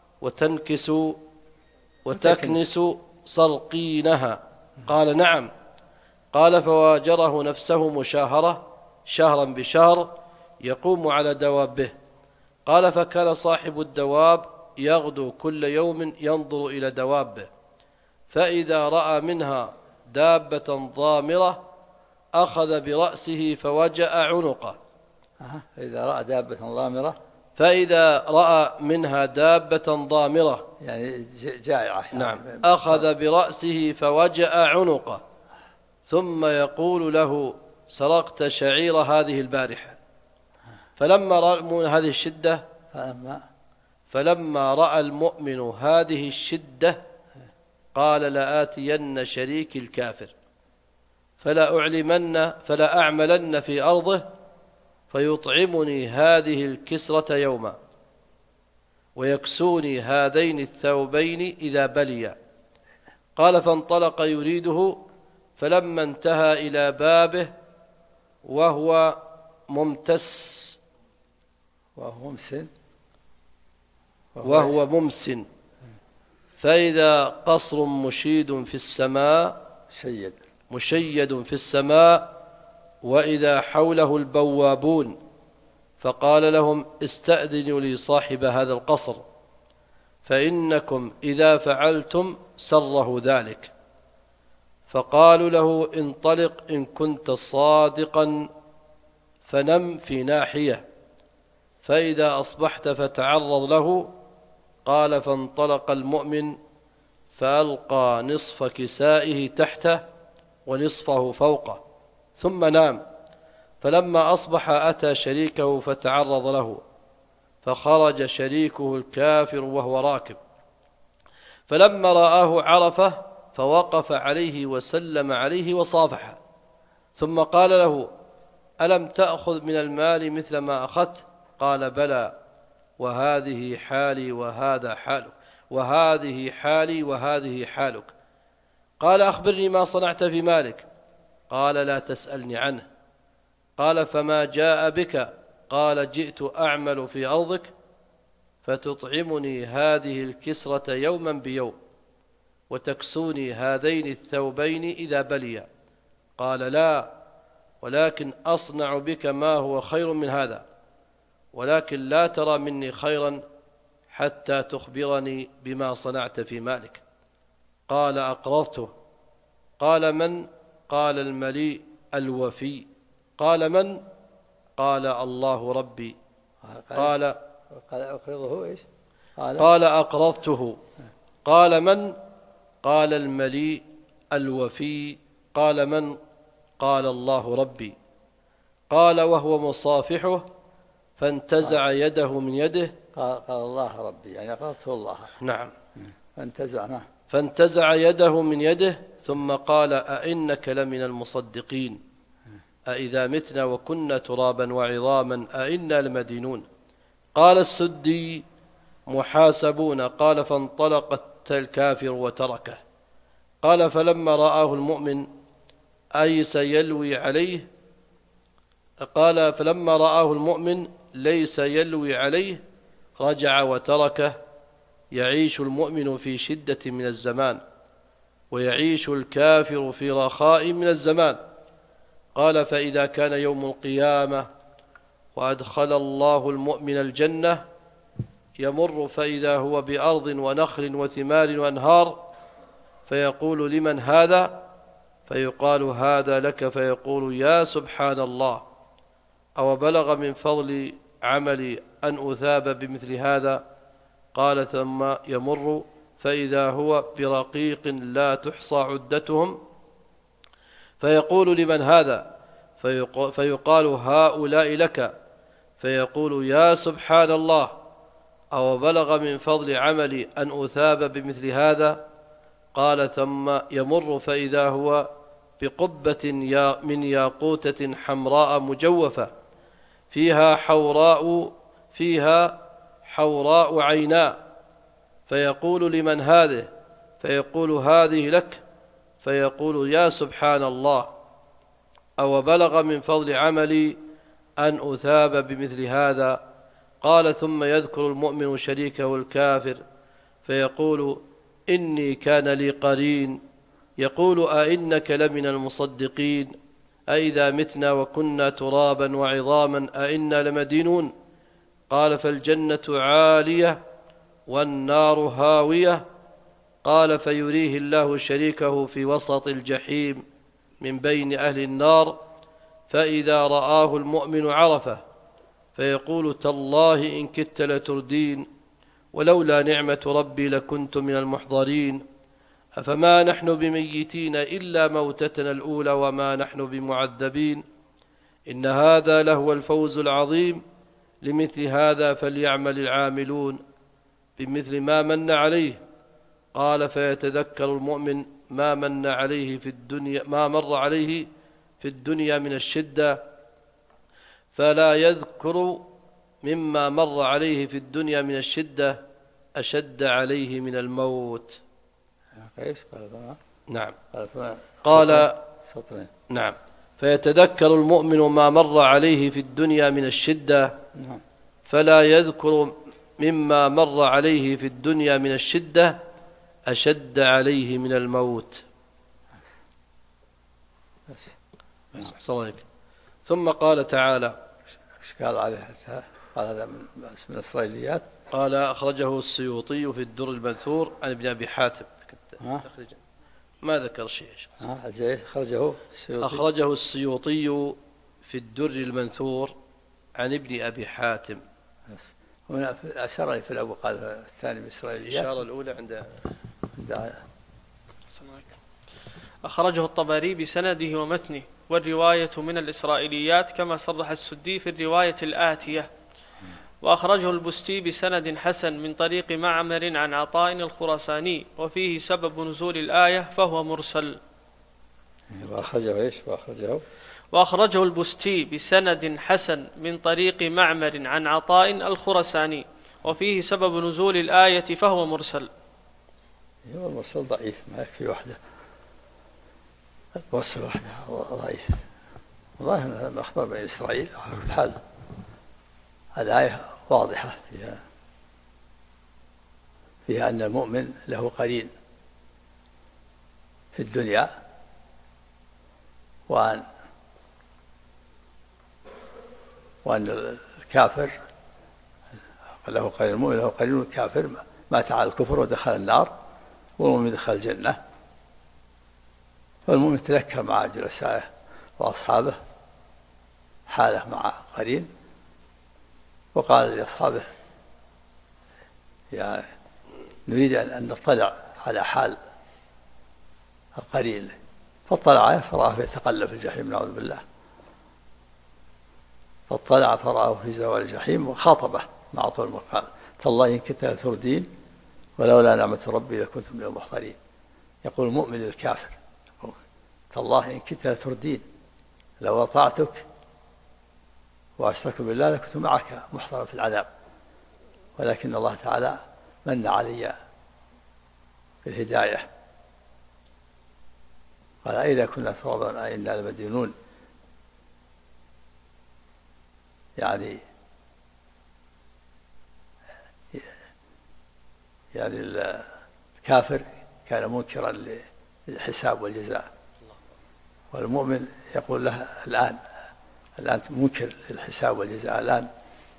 وتكنس سرقينها. قال نعم. قال فواجره نفسه مشاهرة شهرا بشهر يقوم على دوابه. قال فكان صاحب الدواب يغدو كل يوم ينظر إلى دوابه، فإذا رأى منها دابة ضامرة أخذ برأسه فوجأ عنقه. فإذا رأى منها دابة ضامرة يعني جائعة. نعم. أخذ برأسه فوجأ عنقه، ثم يقول له سرقت شعير هذه البارحة. فلما رأى المؤمن هذه الشدة قال لآتين شريك الكافر فلا أعملن في أرضه فيطعمني هذه الكسرة يوما ويكسوني هذين الثوبين إذا بليا. قال فانطلق يريده، فلما انتهى إلى بابه وهو ممسن فإذا قصر مشيد في السماء مشيد في السماء وإذا حوله البوابون، فقال لهم استأذنوا لي صاحب هذا القصر فإنكم إذا فعلتم سره ذلك. فقالوا له انطلق إن كنت صادقا فنم في ناحية، فإذا أصبحت فتعرض له. قال فانطلق المؤمن فألقى نصف كسائه تحته ونصفه فوقه ثم نام. فلما أصبح أتى شريكه فتعرض له، فخرج شريكه الكافر وهو راكب، فلما رآه عرفه فوقف عليه وسلم عليه وصافحه، ثم قال له ألم تأخذ من المال مثل ما أخذت؟ قال بلى، وهذه حالي وهذا حالك، وهذه حالي وهذه حالك. قال أخبرني ما صنعت في مالك؟ قال لا تسألني عنه. قال فما جاء بك؟ قال جئت أعمل في أرضك فتطعمني هذه الكسرة يوما بيوم، وتكسوني هذين الثوبين إذا بليا؟ قال لا، ولكن أصنع بك ما هو خير من هذا، ولكن لا ترى مني خيرا حتى تخبرني بما صنعت في مالك. قال أقرضته. قال من؟ قال المليء الوفي. قال من؟ قال الله ربي. قال أقرضه إيش؟ قال أقرضته. قال من؟ قال المليء الوفي. قال من؟ قال الله ربي. قال وهو مصافحه فانتزع يده من يده. قال الله ربي، يعني أقرضته الله. نعم. فانتزع يده من يده، ثم قال أئنك لمن المصدقين أئذا متنا وكنا ترابا وعظاما أئنا لمدينون؟ قال السدي محاسبون. قال فانطلق الكافر وتركه. قال فلما رآه المؤمن أيس يلوي عليه، قال فلما رآه المؤمن ليس يلوي عليه رجع وتركه. يعيش المؤمن في شدة من الزمان، ويعيش الكافر في رخاء من الزمان. قال فإذا كان يوم القيامة وأدخل الله المؤمن الجنة يمر فإذا هو بأرض ونخل وثمار وأنهار، فيقول لمن هذا؟ فيقال هذا لك، فيقول يا سبحان الله، أو بلغ من فضل عملي أن أثاب بمثل هذا؟ قال ثم يمر فإذا هو برقيق لا تحصى عدتهم، فيقول لمن هذا؟ فيقال هؤلاء لك، فيقول يا سبحان الله، أو بلغ من فضل عملي أن أثاب بمثل هذا؟ قال ثم يمر فإذا هو بقبة من ياقوتة حمراء مجوفة فيها حوراء عيناء، فيقول لمن هذه؟ فيقول هذه لك، فيقول يا سبحان الله، أو بلغ من فضل عملي أن أثاب بمثل هذا؟ قال ثم يذكر المؤمن شريكه الكافر فيقول إني كان لي قرين يقول أئنك لمن المصدقين أئذا متنا وكنا ترابا وعظاما أئنا لمدينون؟ قال فالجنة عالية والنار هاوية. قال فيريه الله شريكه في وسط الجحيم من بين أهل النار، فإذا رآه المؤمن عرفه، فيقول تالله إن كدت لتردين، ولولا نعمة ربي لكنت من المحضرين. أفما نحن بميتين إلا موتتنا الأولى وما نحن بمعذبين، إن هذا لهو الفوز العظيم، لمثل هذا فليعمل العاملون بمثل ما من عليه. قال فيتذكر المؤمن ما مر عليه في الدنيا من الشدة، فلا يذكر مما مر عليه في الدنيا من الشدة أشد عليه من الموت. نعم. قال نعم. فيتذكر المؤمن ما مر عليه في الدنيا من الشدة، فلا يذكر مما مر عليه في الدنيا من الشدة أشد عليه من الموت. ثم قال تعالى قال عليه قال هذا من الإسرائيليات. قال أخرجه السيوطي في الدر المنثور عن ابن أبي حاتم. ما ذكر شيء. أخرجه السيوطي في الدر المنثور عن ابن أبي حاتم. هنا أشار في الأول قال الثاني بالإسرائيليات. الإشارة الأولى عند أخرجه الطبري بسنده ومتنه، والرواية من الإسرائيليات كما صرح السدي في الرواية الآتية. وأخرجه البستي بسند حسن من طريق معمر عن عطاء الخراساني، وفيه سبب نزول الآية فهو مرسل. وأخرجه البستي بسند حسن من طريق معمر عن عطاء الخراساني، وفيه سبب نزول الآية فهو مرسل. هو المرسل ضعيف، ما يكفي وحده، الوصل وحده ضعيف. والله هذا أخبار بني إسرائيل على كل حال. الآية واضحة فيها أن المؤمن له قرين، في الدنيا، وأن الكافر له قرين، المؤمن له قرين، الكافر مات على الكفر ودخل النار، والمؤمن دخل الجنة. فالمؤمن تذكر مع جلسائه وأصحابه حاله مع قرين، وقال لأصحابه يعني نريد أن نطلع على حال القرين، فاطلع فرآه يتقلب في الجحيم، نعوذ بالله. فاطلع فرآه في زوال الجحيم وخاطبه مع طول المقام: تالله إن كنت لتردين ولولا نعمة ربي لكنت من المحضرين. يقول المؤمن للكافر: تالله إن كنت لتردين، لو أطعتك وأشركت بالله لكنت معك محضرا في العذاب، ولكن الله تعالى من علي بالهداية. قال: إذا كنا ترابا أئنا لمدينون. يعني الكافر كان منكرا للحساب والجزاء، والمؤمن يقول له الآن منكر للحساب والجزاء الآن،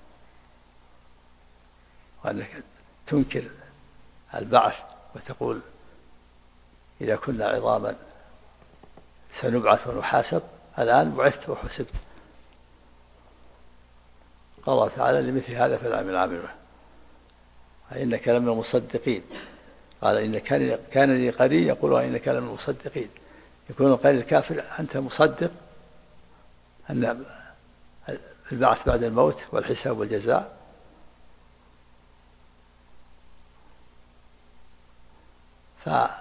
وأنك تنكر البعث وتقول إذا كنا عظاما سنبعث ونحاسب، الآن بعثت وحسبت. قال الله تعالى: لمثل هذا فليعمل العاملون. إنك لمن المصدقين. قال: إن كان لي قرين يقول إنك لمن المصدقين. يكون القرين الكافر: أنت مصدق أن البعث بعد الموت والحساب والجزاء؟ فقال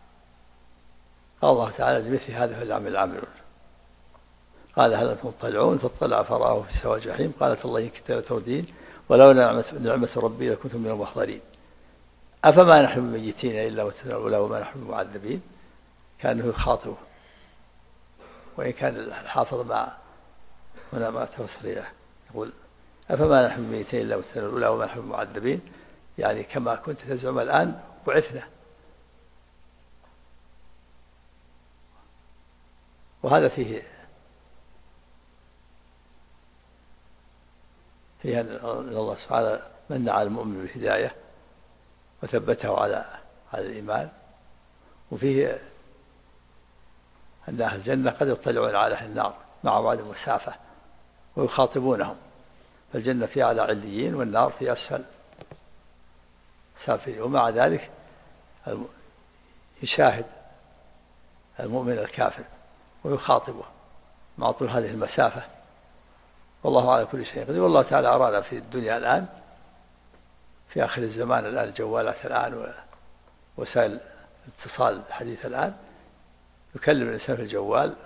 الله تعالى: لمثل هذا فليعمل العاملون. قال: هل أنتم مطلعون؟ فاطلع فرآه في سواء الجحيم. قالت: الله إن كنت لتردين ولولا نعمة ربي لكنتم من المحضرين. أفما نحن ميتين إلا موتتنا الأولى وما نحن معذبين. كأنه يخاطبه، وإن كان الحافظ ما توصل إليه يقول: أفما نحن ميتين إلا موتتنا الأولى وما نحن معذبين، يعني كما كنت تزعم الآن بعثنا. وهذا فيه أن الله سبحانه من على المؤمن بالهداية وثبته على الإيمان، وفيه أن أهل الجنة قد يطلعون على أهل النار مع بعض المسافة ويخاطبونهم، فالجنة في أعلى عليين والنار في أسفل سافلين، ومع ذلك يشاهد المؤمن الكافر ويخاطبه مع طول هذه المسافة، والله على كل شيء قدير. والله تعالى أرانا في الدنيا الآن في آخر الزمان الآن، الجوالات الآن ووسائل الاتصال الحديثة الآن، يكلم الإنسان في الجوال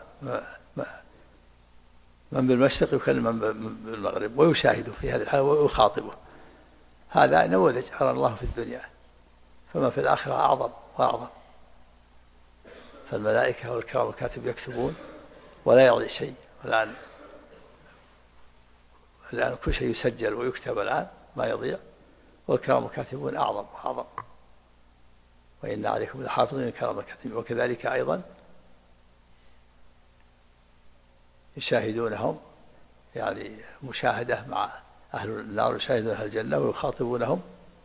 من بالمشرق يكلم من بالمغرب ويشاهده في هذه الحالة ويخاطبه. هذا نموذج أرى الله في الدنيا، فما في الآخرة أعظم وأعظم. فالملائكة والكرام والكاتب يكتبون ولا يضيع شيء. الآن كل شيء يسجل ويكتب الآن ما يضيع، والكرام الكاتبون أعظم وأعظم. وإن عليكم لحافظين كرام الكاتبين. وكذلك أيضا يشاهدونهم، يعني مشاهدة مع أهل النار، يشاهدون أهل الجنة ويخاطبونهم،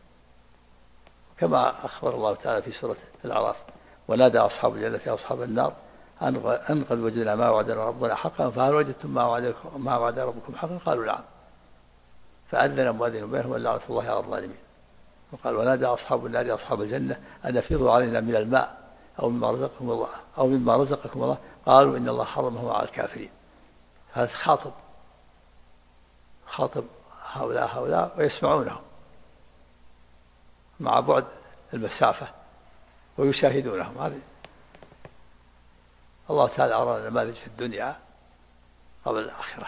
كما أخبر الله تعالى في سورة الأعراف: ونادى أصحاب الجنة أصحاب النار أن قد وجدنا ما وعدنا ربنا حقا فهل وجدتم ما وعد ربكم حقا؟ قالوا نعم. فأذن مؤذن بينهم أن لعنة الله على الظالمين. وقال: ونادى أصحاب النار أصحاب الجنة أن أفيضوا علينا من الماء أو مما رزقكم الله قالوا إن الله حرمه على الكافرين. هذا خاطب هؤلاء ويسمعونهم مع بعد المسافة ويشاهدونهم. هذه الله تعالى أرانا نماذج في الدنيا قبل الآخرة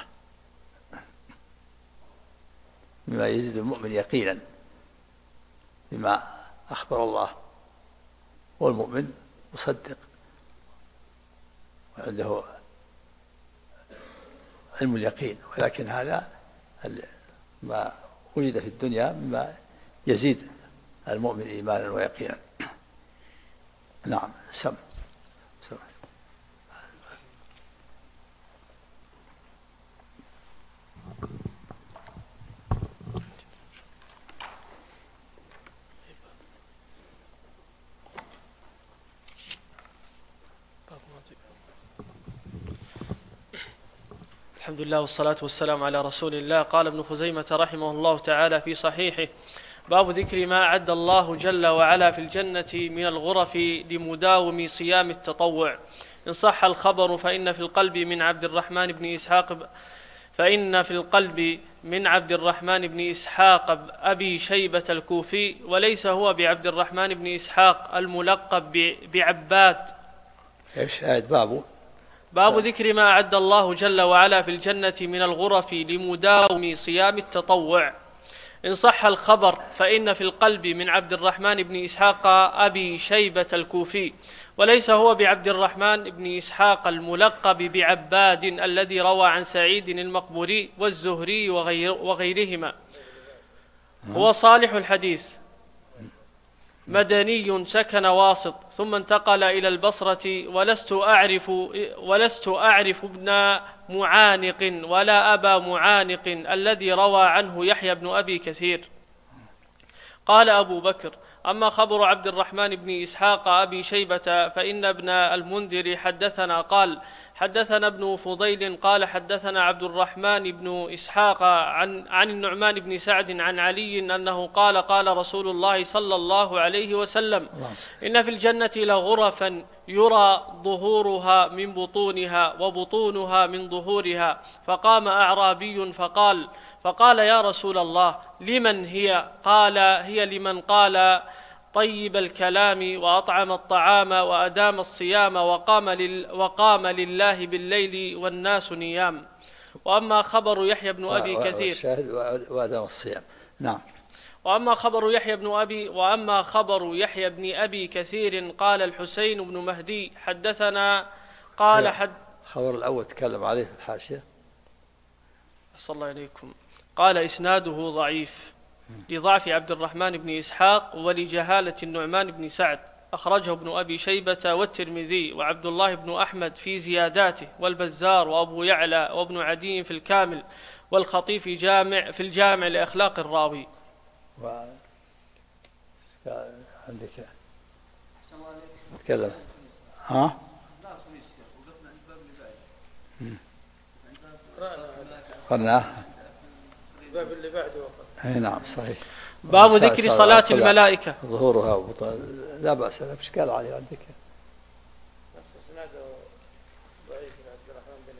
مما يزيد المؤمن يقينا بما أخبر الله، والمؤمن مصدق وعنده علم اليقين، ولكن هذا ما وجد في الدنيا مما يزيد المؤمن إيمانا ويقينا. نعم. الحمد لله والصلاة والسلام على رسول الله. قال ابن خزيمة رحمه الله تعالى في صحيحه: باب ذكر ما أعد الله جل وعلا في الجنة من الغرف لمداوم صيام التطوع. إن صح الخبر فإن في القلب من عبد الرحمن بن إسحاق أبي شيبة الكوفي، وليس هو بعبد الرحمن بن إسحاق الملقب بعباد. ايش بابه؟ باب ذكر ما أعد الله جل وعلا في الجنة من الغرف لمداوم صيام التطوع. إن صح الخبر فإن في القلب من عبد الرحمن بن إسحاق أبي شيبة الكوفي، وليس هو بعبد الرحمن بن إسحاق الملقب بعباد الذي روى عن سعيد المقبوري والزهري وغيرهما. هو صالح الحديث، مدني سكن واسط، ثم انتقل إلى البصرة، ولست أعرف ابن معانق ولا أبا معانق الذي روى عنه يحيى بن أبي كثير. قال أبو بكر: أما خبر عبد الرحمن بن إسحاق أبي شيبة فإن ابن المنذر حدثنا قال: حدثنا ابن فضيل قال: حدثنا عبد الرحمن بن إسحاق عن النعمان بن سعد عن علي أنه قال: قال رسول الله صلى الله عليه وسلم: إن في الجنة لغرفا يرى ظهورها من بطونها وبطونها من ظهورها. فقام أعرابي فقال: يا رسول الله، لمن هي؟ قال: هي لمن قال طيب الكلام وأطعم الطعام وأدام الصيام وقام لله بالليل والناس نيام. وأما خبر يحيى بن أبي كثير وأدام الصيام. نعم. وأما خبر يحيى بن أبي كثير قال الحسين بن مهدي حدثنا قال خبر الأول تكلم عليه في الحاشية. صلى الله عليكم. قال: إسناده ضعيف لضعف عبد الرحمن بن إسحاق ولجهالة النعمان بن سعد. أخرجه ابن أبي شيبة والترمذي وعبد الله بن أحمد في زياداته، والبزار وأبو يعلى وابن عدي في الكامل، والخطيب في الجامع لأخلاق الراوي. عندك تكلم. ها؟ قرناه الباب اللي بعده. اي نعم صحيح. باب ذكر صلاة الملائكة. ظهورها وبطون لا بأس، لا إشكال عليه عندك. نفس اسناده ضعيف عبد الرحمن بن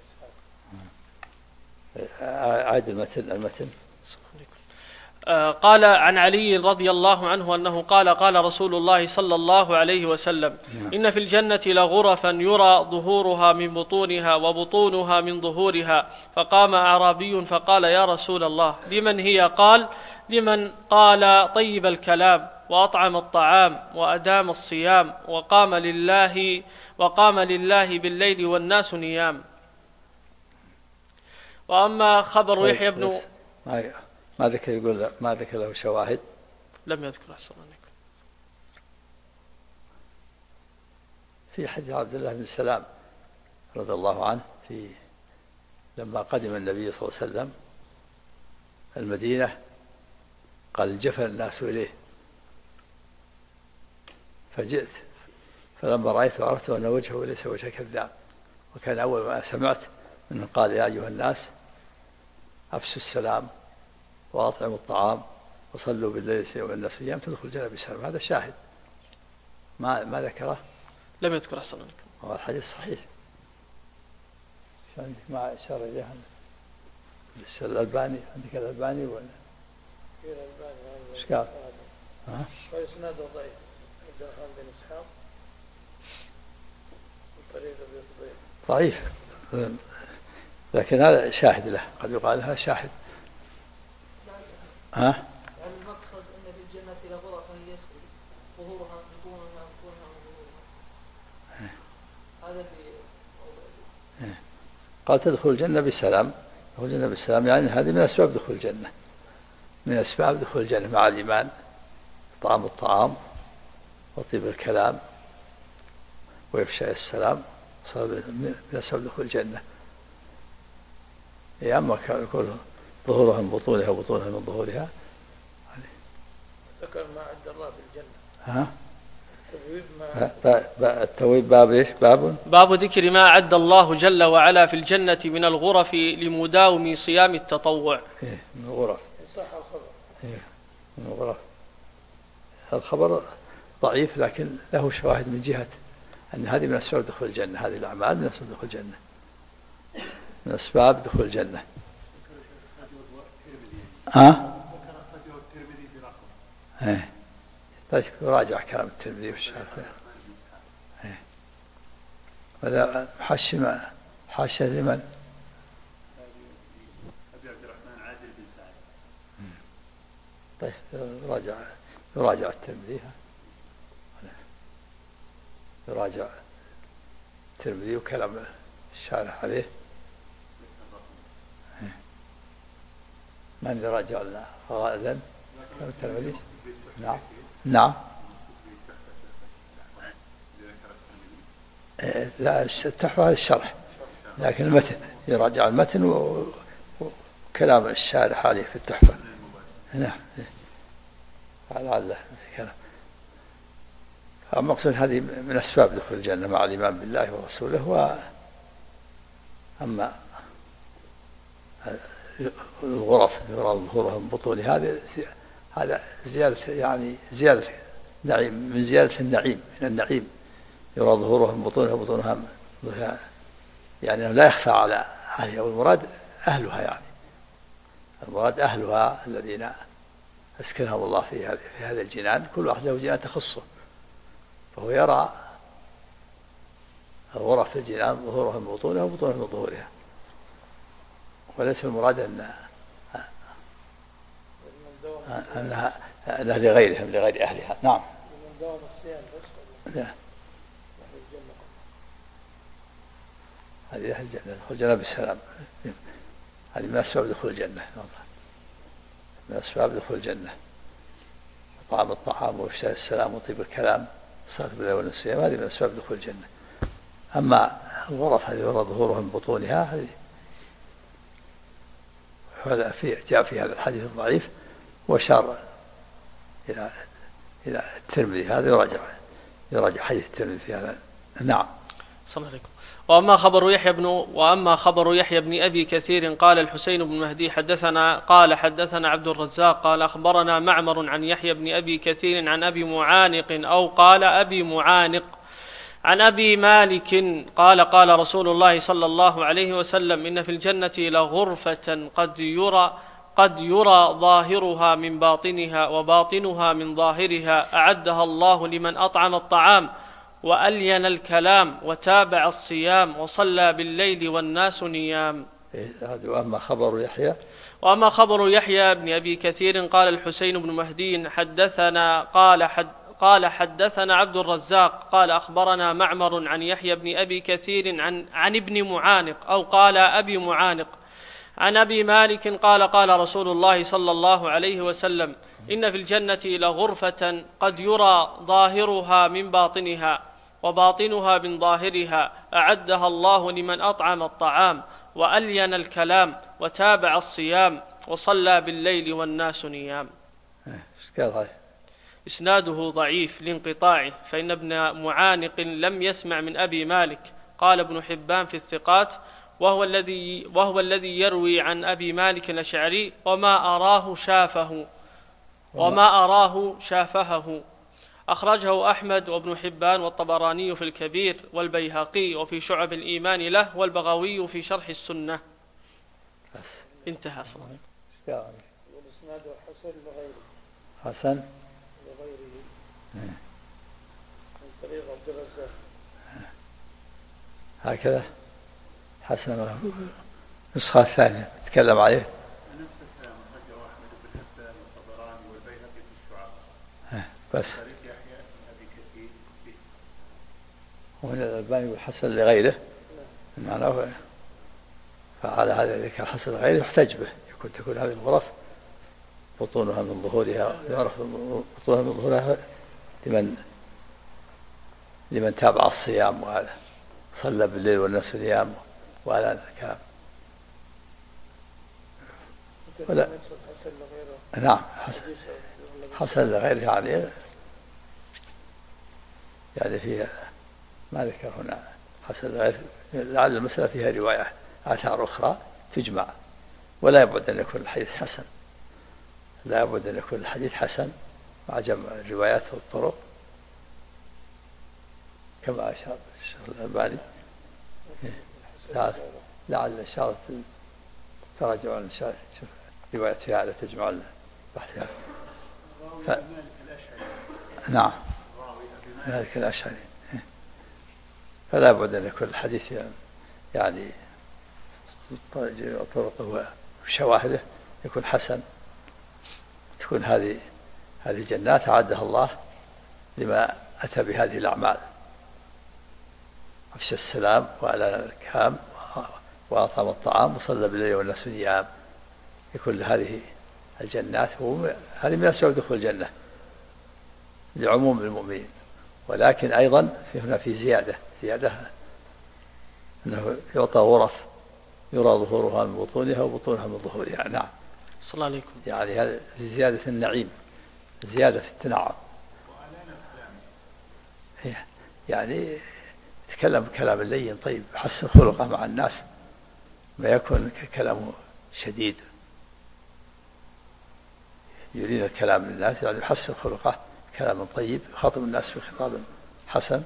إسحاق. عاد المتن. قال عن علي رضي الله عنه أنه قال: قال رسول الله صلى الله عليه وسلم: إن في الجنة لغرفا يرى ظهورها من بطونها وبطونها من ظهورها. فقام أعرابي فقال: يا رسول الله، لمن هي؟ قال: لمن قال طيب الكلام وأطعم الطعام وأدام الصيام وقام لله بالليل والناس نيام. وأما خبر يحيى بن ما ذكر، يقول ما ذكر له شواهد. لم يذكر. أحسن عليكم. في حديث عبد الله بن السلام رضي الله عنه لما قدم النبي صلى الله عليه وسلم المدينة قال: انجفل الناس إليه، فجئت فلما رأيته عرفت أن وجهه ليس وجه كذاب. وكان أول ما سمعت منه قال: يا أيها الناس أفشوا السلام وأطعموا الطعام وصلوا بالليل والناس نيام تدخل الجنة بسلام. هذا شاهد. ما ذكره؟ لم يذكر. أحسن عليكم. هو الحديث صحيح. عندك ما أشار إليه الألباني؟ عندك الألباني ولا؟ إيش قال؟ وإسناده ضعيف عبد الرحمن بن إسحاق بطريقة ضعيف، لكن هذا شاهد له، قد يقال هذا شاهد. يعني المقصد أن في الجنة لغرفا يسأل ظهورها بطونها بطونها وظهورها. هذا اللي قال: تدخل الجنة بسلام. تدخل الجنة بسلام يعني هذه من أسباب دخول الجنة، من أسباب دخول الجنة مع الإيمان، طعام الطعام وطيب الكلام وإفشاء السلام من أسباب دخول الجنة. أما يقول ظهورها من بطونها وبطونها من ظهورها. ذكر ما عد الله في الجنة. ها؟ التبويب باب ايش؟ باب ذكر ما أعد الله جل وعلا في الجنة من الغرف لمداوم صيام التطوع. من الغرف. صح الخبر. من الغرف. الخبر ضعيف لكن له شواهد من جهة أن هذه من أسباب دخول الجنة، هذه الأعمال من أسباب دخول الجنة، من أسباب دخول الجنة. طيب يراجع كلام الترمذي والشافعي. هذا حاشية لمن؟ أبي عبد الرحمن عادل بن سعد. طيب يراجع الترمذي، يراجع الترمذي وكلام الشارح عليه. من يراجع لنا غائبا كلام الترمذي؟ نعم. لا التحفة الشرح، لكن المتن يراجع المتن وكلام الشارح عليه في التحفة. نعم. لعله كلام. المقصود هذه من أسباب دخول الجنة مع الإيمان بالله ورسوله. وأما الغرف يرى ظهورها من بطون هذا زيادة، يعني زيادة نعيم، من زيادة النعيم، من النعيم يرى ظهورها من بطونها يعني لا يخفى عليها. والمراد أهلها، يعني المراد أهلها الذين أسكنهم الله في هذا الجنان، كل واحد له جنان تخصه، فهو يرى الغرف في الجنان ظهورها من بطونها وبطونها من ظهورها، وليس المراد أنها لغيرهم، لغير أهلها. نعم. من دوام الصيام بس. لا. هذه أهل الجنة، دخول الجنة بالسلام، هذه من أسباب دخول الجنة، من أسباب دخول الجنة. طعام الطعام وإفشاء السلام وطيب الكلام والصلاة بالليل والصيام، هذه من أسباب دخول الجنة. أما الغرف هذه يرى ظهورها من بطونها، هذه جاء في هذا الحديث الضعيف، وأشار إلى الترمذي، هذا يراجع حديث الترمذي في هذا. نعم. السلام عليكم. وأما خبر يحيى بن أبي كثير قال الحسين بن مهدي حدثنا عبد الرزاق قال أخبرنا معمر عن يحيى بن أبي كثير عن أبي معانق أو قال أبي معانق عن أبي مالك قال رسول الله صلى الله عليه وسلم إن في الجنة لغرفة قد يرى ظاهرها من باطنها وباطنها من ظاهرها أعدها الله لمن أطعم الطعام وألين الكلام وتابع الصيام وصلى بالليل والناس نيام. وأما خبر يحيى بن أبي كثير قال الحسين بن مهدي قال حدثنا عبد الرزاق قال أخبرنا معمر عن يحيى بن أبي كثير عن ابن معانق أو قال أبي معانق عن أبي مالك قال رسول الله صلى الله عليه وسلم إن في الجنة لغرفة قد يرى ظاهرها من باطنها وباطنها من ظاهرها أعدها الله لمن أطعم الطعام وألين الكلام وتابع الصيام وصلى بالليل والناس نيام. إسناده ضعيف لانقطاعه، فإن ابن معانق لم يسمع من أبي مالك. قال ابن حبان في الثقات وهو الذي يروي عن أبي مالك الأشعري وما أراه شافهه. أخرجه أحمد وابن حبان والطبراني في الكبير والبيهقي وفي شعب الإيمان له والبغوي في شرح السنة. انتهى. صلى الله عليه وسلم. والإسناد حسن لغيره. حسن لغيره من طريق عبد الرزاق. هكذا حسن. النسخة الثانية تكلم عليه. نفس الكلام أخرجه أحمد بن حبان والطبراني والبيهقي في الشعب. بس. يحيى بن أبي كثير. وهنا الألباني والحسن لغيره. معناه فعلى هذا إذا كان حسن لغيره يحتج به، تكون هذه الغرف بطونها من ظهورها، يعرف بطونها من ظهورها لمن تابع الصيام وهذا صلى بالليل والناس نيام وألان الكلام. ولا نعم حسن لغيره يعني يعني فيها ما ذكر هنا حسن غير، لعل المسألة فيها رواية آثار أخرى تجمع، ولا يبعد أن يكون الحديث حسن، لا يبعد أن يكون الحديث حسن مع جمع الروايات والطرق كما أشار الشيخ الألباني. لعل إشارة تراجع عن رواية في هذا تجمع البحث هذا. نعم مالك الأشعري. فلا بد أن يكون الحديث يعني طرقه وشواهده يكون حسن، تكون هذه جنات أعدها الله لما أتى بهذه الأعمال، أفشى السلام وأعلن الإكرام وأطعم الطعام وصلى بالليل والناس نيام، يكون هذه الجنات، هذه من أسباب دخول الجنة لعموم المؤمنين. ولكن أيضا هنا في زيادة أنه يعطى غرف يرى ظهورها من بطونها وبطونها من ظهورها. نعم صلى الله عليكم. يعني هذا زيادة النعيم، زيادة في التنعم، يعني يتكلم كلام لين طيب، حسن خلقه مع الناس، ما يكون كلامه شديد، يريد الكلام للناس يعني يحسن خلقه، كلام طيب يخاطب الناس بخطاب حسن،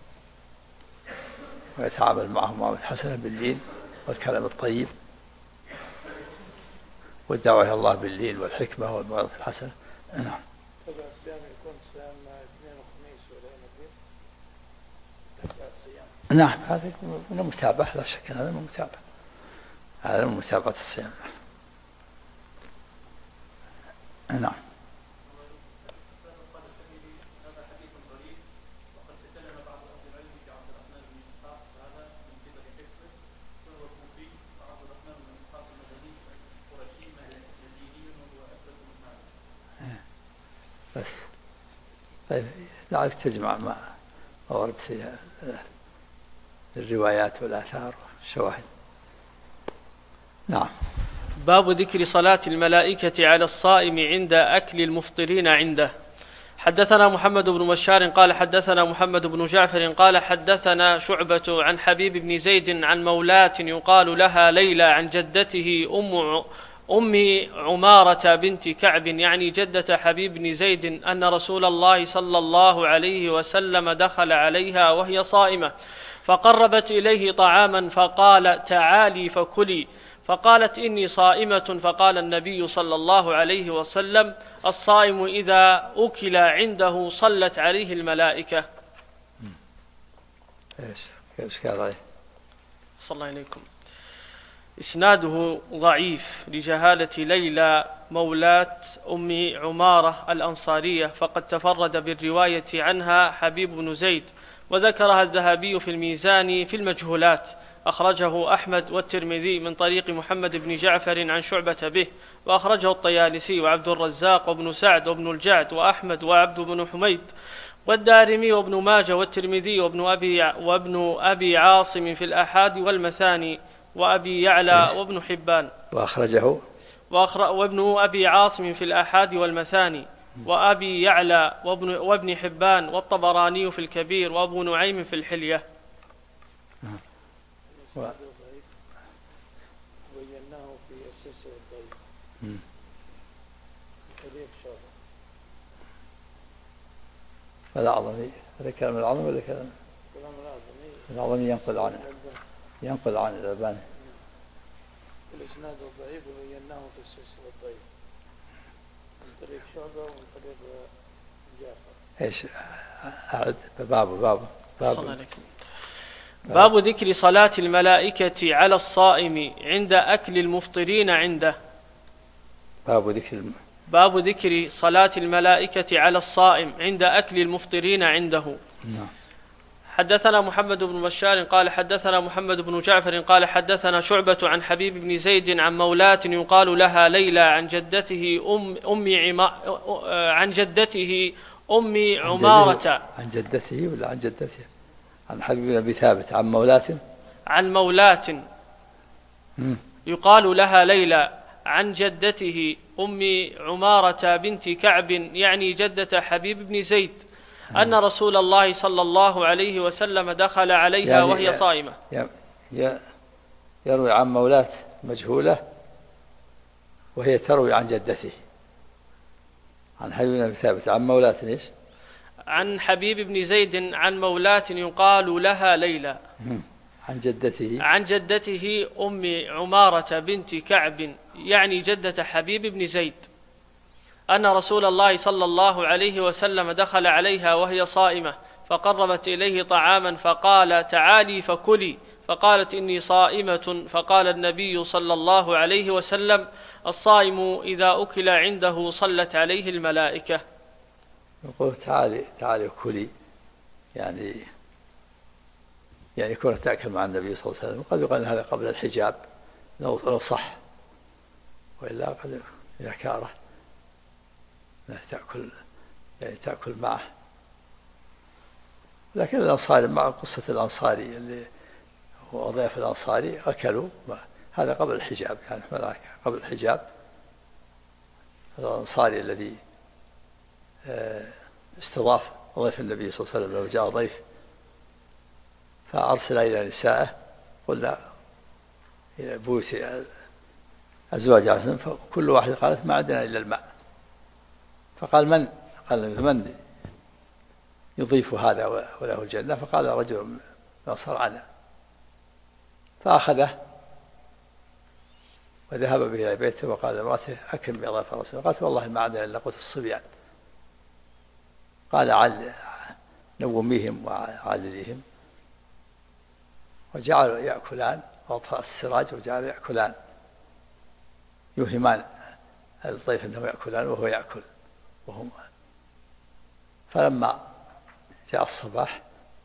ويتعامل معهم معاملة حسنة باللين والكلام الطيب والدعوة إلى الله باللين والحكمة والموعظة الحسنة. نعم. الصيام يكون صيام اثنين وخميس ولا صيام؟ نعم هذا من المتابعة، لا شك هذا من المتابعة، هذا من متابعة الصيام. نعم. بس طيب لعلك تجمع ما ورد فيها الروايات والآثار والشواهد. نعم. باب ذكر صلاة الملائكة على الصائم عند أكل المفطرين عنده. حدثنا محمد بن بشار قال حدثنا محمد بن جعفر قال حدثنا شعبة عن حبيب بن زيد عن مولاة يقال لها ليلى عن جدته أم عمارة بنت كعب يعني جدة حبيب بن زيد أن رسول الله صلى الله عليه وسلم دخل عليها وهي صائمة فقربت إليه طعاما فقال تعالي فكلي، فقالت إني صائمة، فقال النبي صلى الله عليه وسلم الصائم إذا أكل عنده صلت عليه الملائكة. ايش قال عليه؟ صلى الله عليكم. إسناده ضعيف لجهالة ليلى مولاة أم عمارة الأنصارية، فقد تفرد بالرواية عنها حبيب بن زيد، وذكرها الذهبي في الميزان في المجهولات. أخرجه أحمد والترمذي من طريق محمد بن جعفر عن شعبة به، وأخرجه الطيالسي وعبد الرزاق وابن سعد وابن الجعد وأحمد وعبد بن حميد والدارمي وابن ماجه والترمذي وابن أبي عاصم في الآحاد والمثاني وأبي يعلى وابن حبان، وأخرجه وابن أبي عاصم في الآحاد والمثاني وأبي يعلى وابن حبان والطبراني في الكبير وأبو نعيم في الحلية. وبيناه في السلسلة الضعيف حديث شعبة. الأعظمي هذا كلام الأعظمي ولا كلام الأعظمي؟ ينقل عن الألباني. الإسناد الضعيف وبيناه في السلسلة الضعيف من طريق شعبة ومن طريق جعفر. ايش أعد باب باب ذكر صلاة الملائكة على الصائم عند أكل المفطرين عنده. باب ذكر صلاة الملائكة على الصائم عند أكل المفطرين عنده. نعم. حدثنا محمد بن بشار قال حدثنا محمد بن جعفر قال حدثنا شعبة عن حبيب بن زيد عن مولاة يقال لها ليلى عن جدته أم عمارة. عن جدته ولا عن جدته؟ عن حبيب بن أبي ثابت عن مولاة يقال لها ليلى عن جدته أم عمارة بنت كعب يعني جدة حبيب بن زيد أن رسول الله صلى الله عليه وسلم دخل عليها يعني وهي صائمة. يروي عن مولاة مجهولة وهي تروي عن جدته، عن حبيب بن ثابت عن مولاة إيش؟ عن حبيب بن زيد عن مولاة يقال لها ليلى عن جدته أم عمارة بنت كعب، يعني جدة حبيب بن زيد، أن رسول الله صلى الله عليه وسلم دخل عليها وهي صائمة فقربت إليه طعاما فقال تعالي فكلي، فقالت إني صائمة، فقال النبي صلى الله عليه وسلم الصائم إذا أكل عنده صلت عليه الملائكة. يقول تعالي كلي، يعني يكون تأكل مع النبي صلى الله عليه وسلم. قد يقال هذا قبل الحجاب لو صح، وإلا قد يكاره لا تأكل معه. لكن الأنصاري مع قصة الأنصاري اللي هو ضيف الأنصاري أكلوا، هذا قبل الحجاب، يعني قبل الحجاب. الأنصاري الذي استضاف ضيف النبي صلى الله عليه وسلم، لو جاء ضيف فأرسل إلى نسائه قلنا إلى بيوت أزواج عسلم، فكل واحد قالت ما عندنا إلا الماء، فقال من؟ قال من يضيف هذا وله الجنة؟ فقال رجل من الأنصار أنا، فأخذه وذهب به إلى بيته وقال لامرأته أكرم بضيف الرسول، قالت والله ما عندنا إلا قوت الصبيان. قال نوميهم وعلليهم، وجعلوا يأكلان، وأطفأ السراج وجعلوا يأكلان، يوهمان الضيف أنهم يأكلان وهو يأكل وهم. فلما جاء الصباح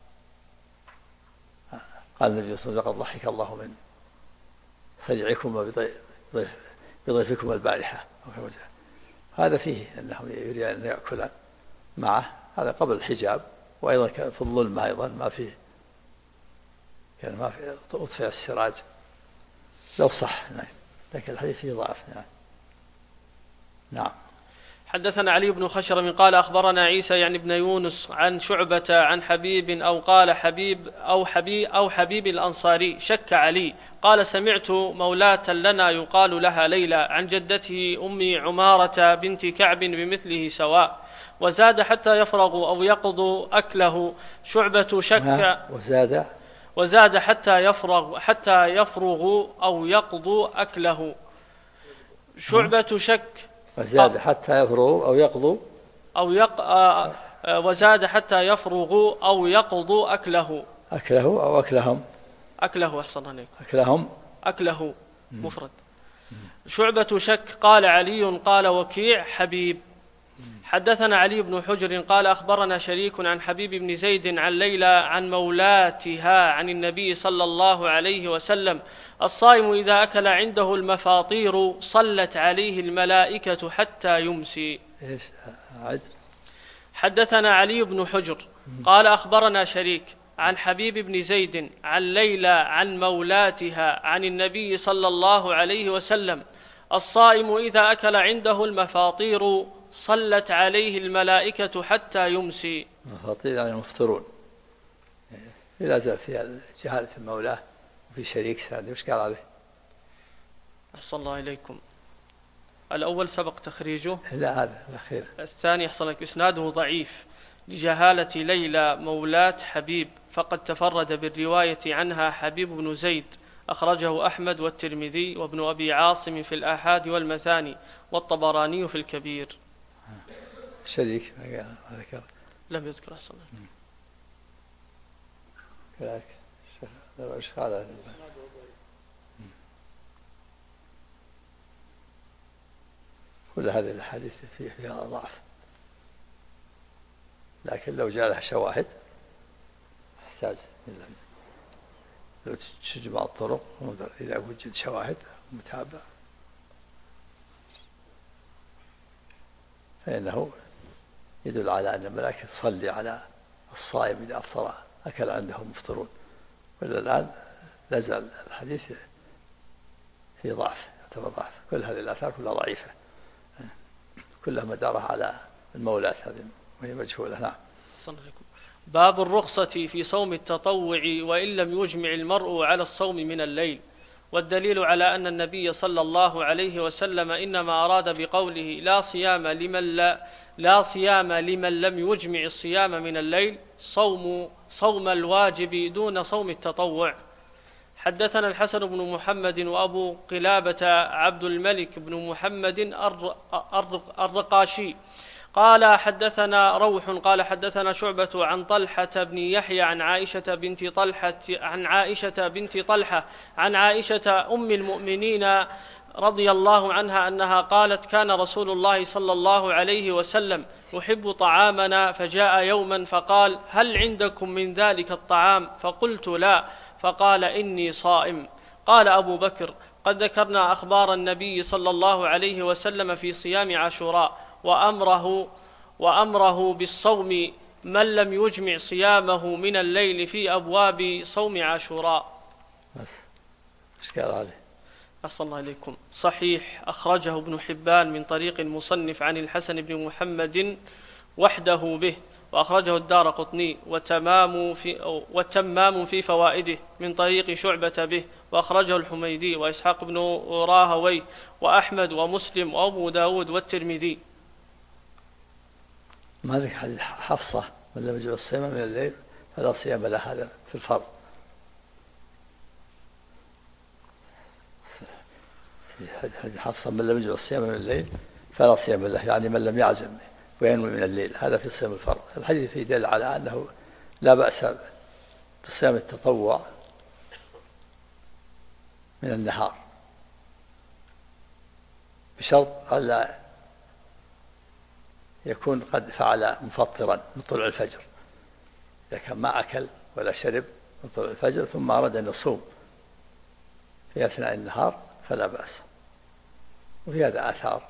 قال النبي صلى الله عليه وسلم لقد ضحك الله من صنيعكم بضيفكم البارحة. هذا فيه أنهم يريدون أن يأكلان معه، هذا قبل الحجاب. وأيضا كان في الظلمة أيضا ما فيه أطفئ السراج لو صح، لكن الحديث فيه ضعف. نعم. حدثنا علي بن خشرم قال أخبرنا عيسى يعني ابن يونس عن شعبة عن حبيب أو قال حبيب الأنصاري، شك علي، قال سمعت مولاة لنا يقال لها ليلى عن جدته أم عمارة بنت كعب بمثله سواء، وزاد حتى يفرغ أو يقضوا أكله. شعبة شك وزاد حتى يفرغ أو يقضوا أكله. شعبة شك وزاد حتى يفرغوا أو يقضوا وزاد حتى يفرغوا أو يقضوا أكله أو أكلهم. أحسن عليك. أكله مفرد. شعبة شك. قال علي قال وكيع حبيب. حدثنا علي بن حجر قال أخبرنا شريك عن حبيب بن زيد عن ليلى عن مولاتها عن النبي صلى الله عليه وسلم الصائم إذا أكل عنده المفاطير صلت عليه الملائكة حتى يمسي. حدثنا علي بن حجر قال أخبرنا شريك عن حبيب بن زيد عن ليلى عن مولاتها عن النبي صلى الله عليه وسلم الصائم إذا أكل عنده المفاطير صلت عليه الملائكة حتى يمسي. مفاطير يعني المفطرون، لا زال فيها جهالة المولاه وفي شريك سعد. وش قال عليه؟ أحسن الله إليكم. الأول سبق تخريجه، لا هذا الأخير. الثاني أحسن لك إسناده ضعيف لجهالة ليلى مولاة حبيب، فقد تفرد بالرواية عنها حبيب بن زيد، أخرجه أحمد والترمذي وابن أبي عاصم في الآحاد والمثاني والطبراني في الكبير. شريك لم يذكر. أحسن كذلك ايش قال؟ كل هذه الأحاديث فيها ضعف، لكن لو جاء لها شواهد يحتاج لو تجمع الطرق إذا وجد شواهد متابعة فإنه يدل على أن الملائكة تصلي على الصائم إذا أفطر أكل عنده مفطرون. وإلا الآن نزل الحديث في ضعف، يعتبر ضعف. كل هذه الآثار كلها ضعيفة، كلها مدارها على المولات هذه وهي مجهولة. نعم. باب الرخصة في صوم التطوع وإن لم يجمع المرء على الصوم من الليل. والدليل على أن النبي صلى الله عليه وسلم إنما أراد بقوله لا صيام لمن لم يجمع الصيام من الليل صوم الواجب دون صوم التطوع. حدثنا الحسن بن محمد وأبو قلابة عبد الملك بن محمد الرقاشي قال حدثنا روح قال حدثنا شعبة عن طلحة بن يحيى عن عائشة بنت طلحة عن عائشة أم المؤمنين رضي الله عنها أنها قالت كان رسول الله صلى الله عليه وسلم يحب طعامنا فجاء يوما فقال هل عندكم من ذلك الطعام؟ فقلت لا، فقال إني صائم. قال أبو بكر قد ذكرنا أخبار النبي صلى الله عليه وسلم في صيام عاشوراء وأمره بالصوم من لم يجمع صيامه من الليل في أبواب صوم عاشوراء. بس إشكال عليه. أحسن الله إليكم. صحيح أخرجه ابن حبان من طريق المصنف عن الحسن بن محمد وحده به، وأخرجه الدارقطني والتمام في فوائده من طريق شعبة به، وأخرجه الحميدي وإسحاق بن راهوي وأحمد ومسلم وأبو داود والترمذي. ما ذكر حديث حفصة من لم يجمع الصيام من الليل فلا صيام له، هذا في الفرض. حديث حفصة من لم يجمع الصيام من الليل فلا صيام له، يعني من لم يعزم وينوي من الليل، هذا في صيام الفرض. الحديث فيه دليل على أنه لا بأس بصيام التطوع من النهار بشرط ألا يكون قد فعل مفطرا من طلوع الفجر. إذا كان ما أكل ولا شرب من طلوع الفجر ثم أراد أن يصوم في أثناء النهار فلا بأس. وفي هذا آثار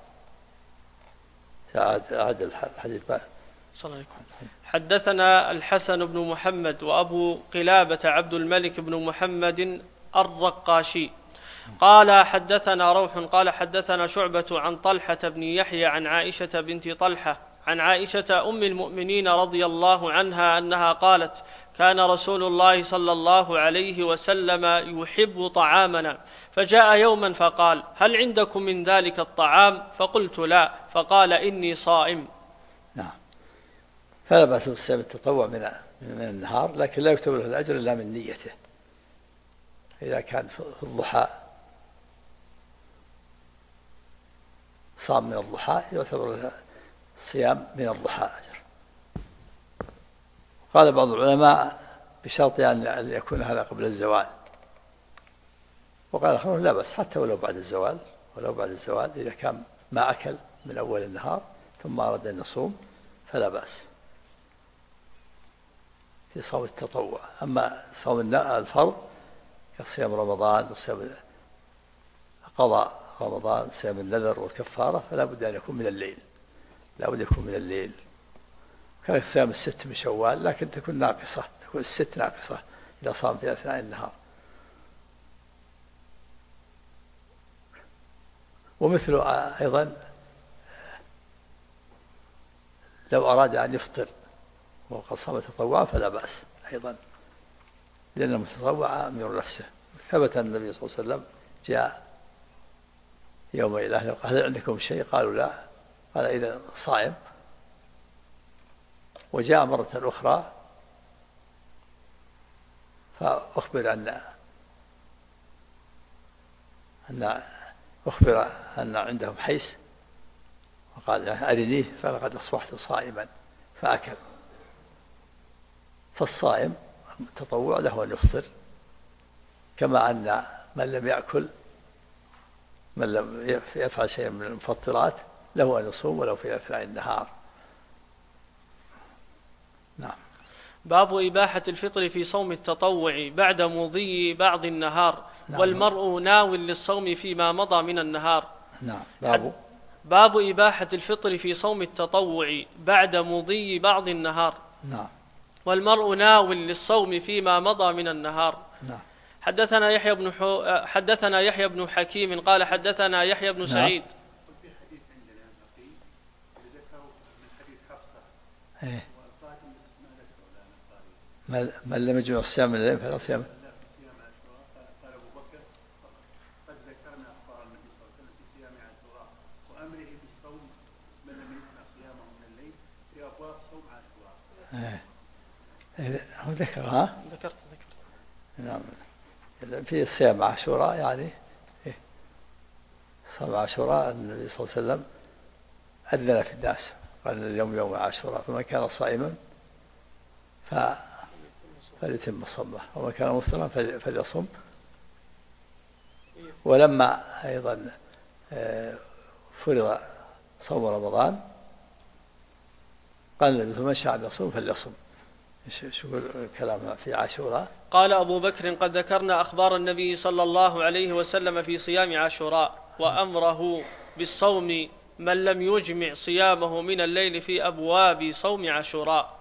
عاد الحديث بقى. صلى الله عليه وسلم. حدثنا الحسن بن محمد وأبو قلابة عبد الملك بن محمد الرقاشي قال حدثنا روح قال حدثنا شعبة عن طلحة بن يحيى عن عائشة بنت طلحة عن عائشة أم المؤمنين رضي الله عنها أنها قالت كان رسول الله صلى الله عليه وسلم يحب طعامنا فجاء يوما فقال هل عندكم من ذلك الطعام؟ فقلت لا، فقال إني صائم. نعم، فلا بأس بصيام التطوع من النهار، لكن لا يكتب له الأجر إلا من نيته. إذا كان في الضحى صام من الضحى يعتبر له صيام من الضحى أجر. قال بعض العلماء بشرط أن يكون هذا قبل الزوال، وقال آخرون لا بأس حتى ولو بعد الزوال إذا كان ما أكل من أول النهار ثم أراد أن يصوم فلا بأس في صوم التطوع. أما صوم الفرض كصيام رمضان وصيام قضاء رمضان وصيام النذر والكفارة فلا بد أن يكون من الليل، لا بد يكون من الليل. كان صيام الست من شوال لكن تكون ناقصة، تكون الست ناقصة إذا صام في أثناء النهار. ومثل أيضا لو أراد أن يفطر وقد صام تطوعا فلا بأس أيضا، لأن المتطوع أمير نفسه. ثبت أن النبي صلى الله عليه وسلم جاء يوم إلى أهله قال هل عندكم شيء؟ قالوا لا، قال إذا صائم. وجاء مرة أخرى فأخبر أن عندهم حيس، وقال أرنيه فلقد أصبحت صائما فأكل. فالصائم التطوع له أن يفطر، كما أن من لم يأكل من لم يفعل شيئا من المفطرات له أن يصوم ولو في أثناء النهار. نعم. باب إباحة الفطر في صوم التطوع بعد مضي بعض النهار. نعم. والمرء ناو للصوم فيما مضى من النهار. نعم. باب إباحة الفطر في صوم التطوع بعد مضي بعض النهار. نعم. والمرء ناو للصوم فيما مضى من النهار. نعم. حدثنا يحيى بن حكيم قال حدثنا يحيى بن سعيد. في حديث عندنا البقي ذكروا من حديث حفصة إيه؟ وقال من لم يجمع الصيام من الليل فلا صيام. صيام عاشوراء قال أبو بكر قد ذكرنا أخبار النبي صلى الله عليه وسلم في صيام عاشوراء وأمره بالصوم من لم يجمع صيامه من الليل في أبواب صوم عاشوراء. هو ذكرها. ذكرت. نعم. في صيام عاشوراء يعني صوم عاشوراء النبي صلى الله عليه وسلم أذن في الناس قال اليوم يوم عاشوراء فمن كان صائما فليتم صومه ومن كان مفطرا فليصم. ولما أيضا فرض صوم رمضان قال النبي من شاء أن يصوم فليصم. شو الكلام في عاشوراء؟ قال أبو بكر قد ذكرنا أخبار النبي صلى الله عليه وسلم في صيام عاشوراء وأمره بالصوم من لم يجمع صيامه من الليل في أبواب صوم عاشوراء.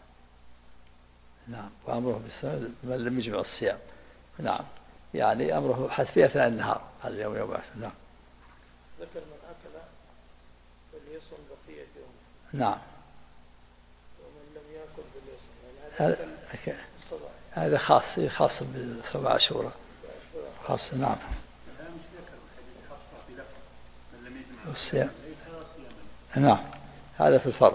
نعم. وأمره بالصوم من لم يجمع الصيام. نعم. يعني أمره حتى في أثناء النهار قال اليوم يوم عاشوراء. نعم. ذكر من أكل فليصم بقية يوم. نعم. ومن لم يأكل فليصم. يعني هذا خاص بصوم عاشوراء. خاص. نعم. الصيام. نعم. هذا في الفرض.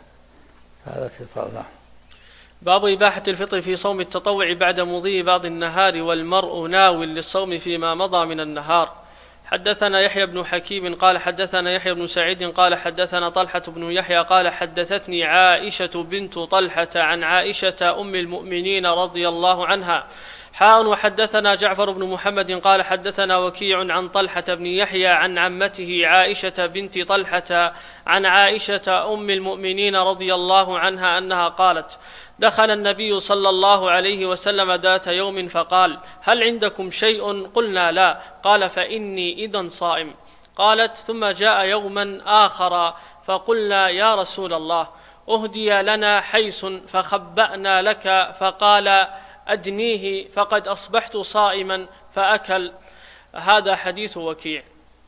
نعم. باب إباحة الفطر في صوم التطوع بعد مضي بعض النهار والمرء ناو للصوم فيما مضى من النهار. حدثنا يحيى بن حكيم قال حدثنا يحيى بن سعيد قال حدثنا طلحة بن يحيى قال حدثتني عائشة بنت طلحة عن عائشة أم المؤمنين رضي الله عنها وحدثنا جعفر بن محمد قال حدثنا وكيع عن طلحة بن يحيى عن عمته عائشة بنت طلحة عن عائشة أم المؤمنين رضي الله عنها أنها قالت دخل النبي صلى الله عليه وسلم ذات يوم فقال هل عندكم شيء؟ قلنا لا. قال فإني إذن صائم. قالت ثم جاء يوما آخر فقلنا يا رسول الله أهدي لنا حيس فخبأنا لك فقال أدنيه فقد أصبحت صائما فأكل. هذا حديث وكيع.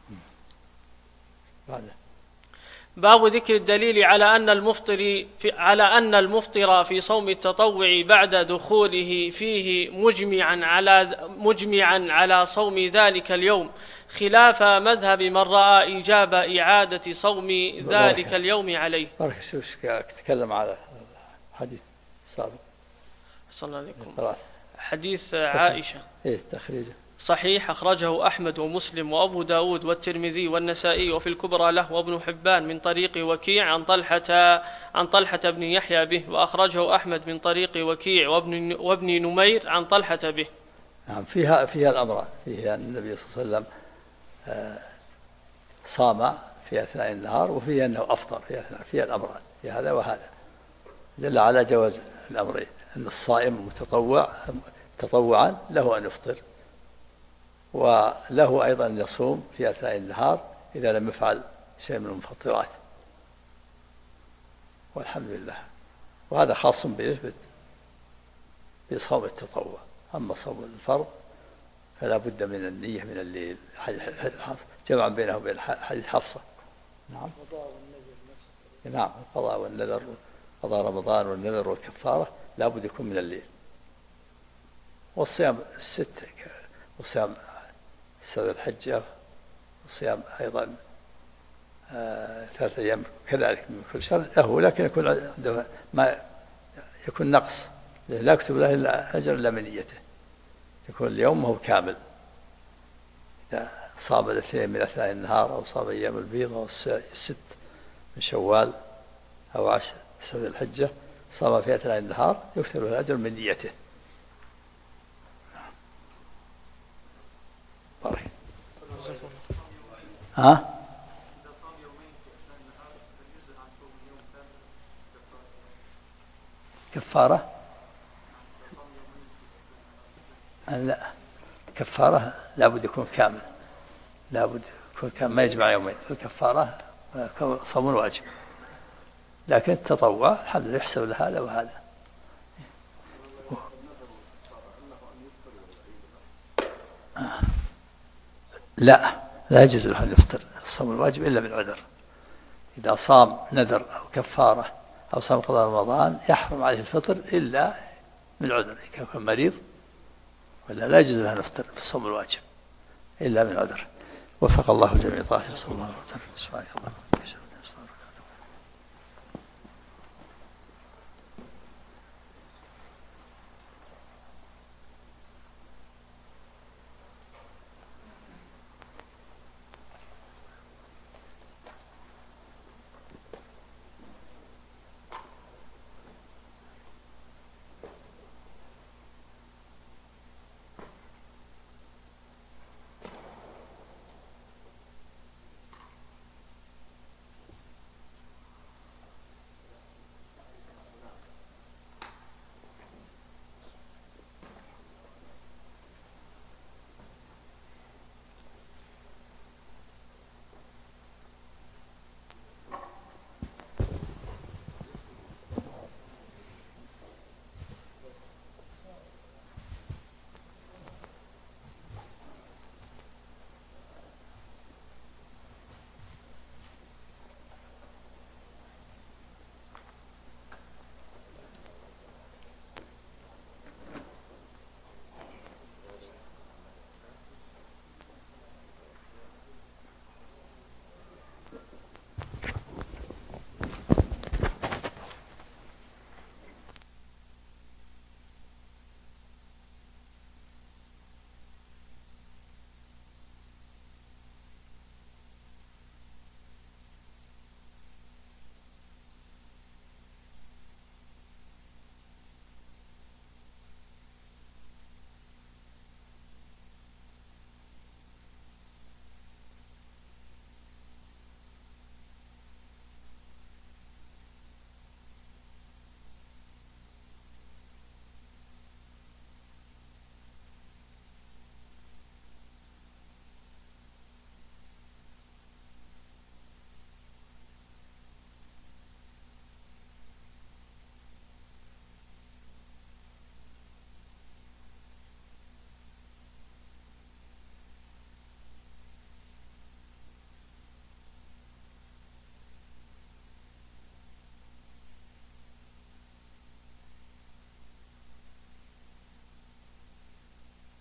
باب ذكر الدليل على أن المفطر في صوم التطوع بعد دخوله فيه مجمعا على صوم ذلك اليوم خلاف مذهب من رأى إيجاب إعادة صوم ذلك اليوم عليه. تكلم على حديث سابق. صلى الله عليكم. حديث عائشة تخريجه صحيح أخرجه أحمد ومسلم وأبو داود والترمذي والنسائي وفي الكبرى له وابن حبان من طريق وكيع عن طلحة بن يحيى به وأخرجه أحمد من طريق وكيع وابن نمير عن طلحة به. نعم. فيها الأمر فيها النبي صلى الله عليه وسلم صام في أثناء النهار وفيها أنه أفطر فيها الأمر في هذا وهذا دل على جواز الأمرين أن الصائم تطوعا له أن يفطر وله أيضا أن يصوم في أثناء النهار إذا لم يفعل شيء من المفطرات والحمد لله. وهذا خاص بصوم التطوع. أما صوم الفرض فلا بد من النية من الليل جمعا بينه وبين حديث حفصة. نعم. نعم. القضاء والنذر قضاء رمضان والنذر والكفارة لا بد يكون من الليل. والصيام الستة وصيام 7 الحجة وصيام أيضا 3 أيام كذلك من كل شهر له لكن يكون عنده ما يكون نقص لا يكتب له إلا أجر إلا من نيته يكون اليوم هو كامل. إذا صام 2 من أثناء النهار أو صام أيام البيض أو 6 من شوال أو 10 الحجة صام في أثناء النهار يكتب له الأجر من نيته. بارك. كفارة؟ لا كفارة لابد يكون كامل لابد يكون كامل ما يجمع يومين. الكفارة صوم واجب لكن التطوع الحمد لله يحسب لهذا وهذا. لا يجوز له أن يفطر الصوم الواجب إلا بالعذر. إذا صام نذر أو كفارة أو صام قضاء رمضان يحرم عليه الفطر إلا من عذر، إذا كان مريض ولا لا يجوز لها نفطر في الصوم الواجب إلا من عذر. وفق الله جميع طاعته، صلى الله عليه وسلم. سبحانك اللهم.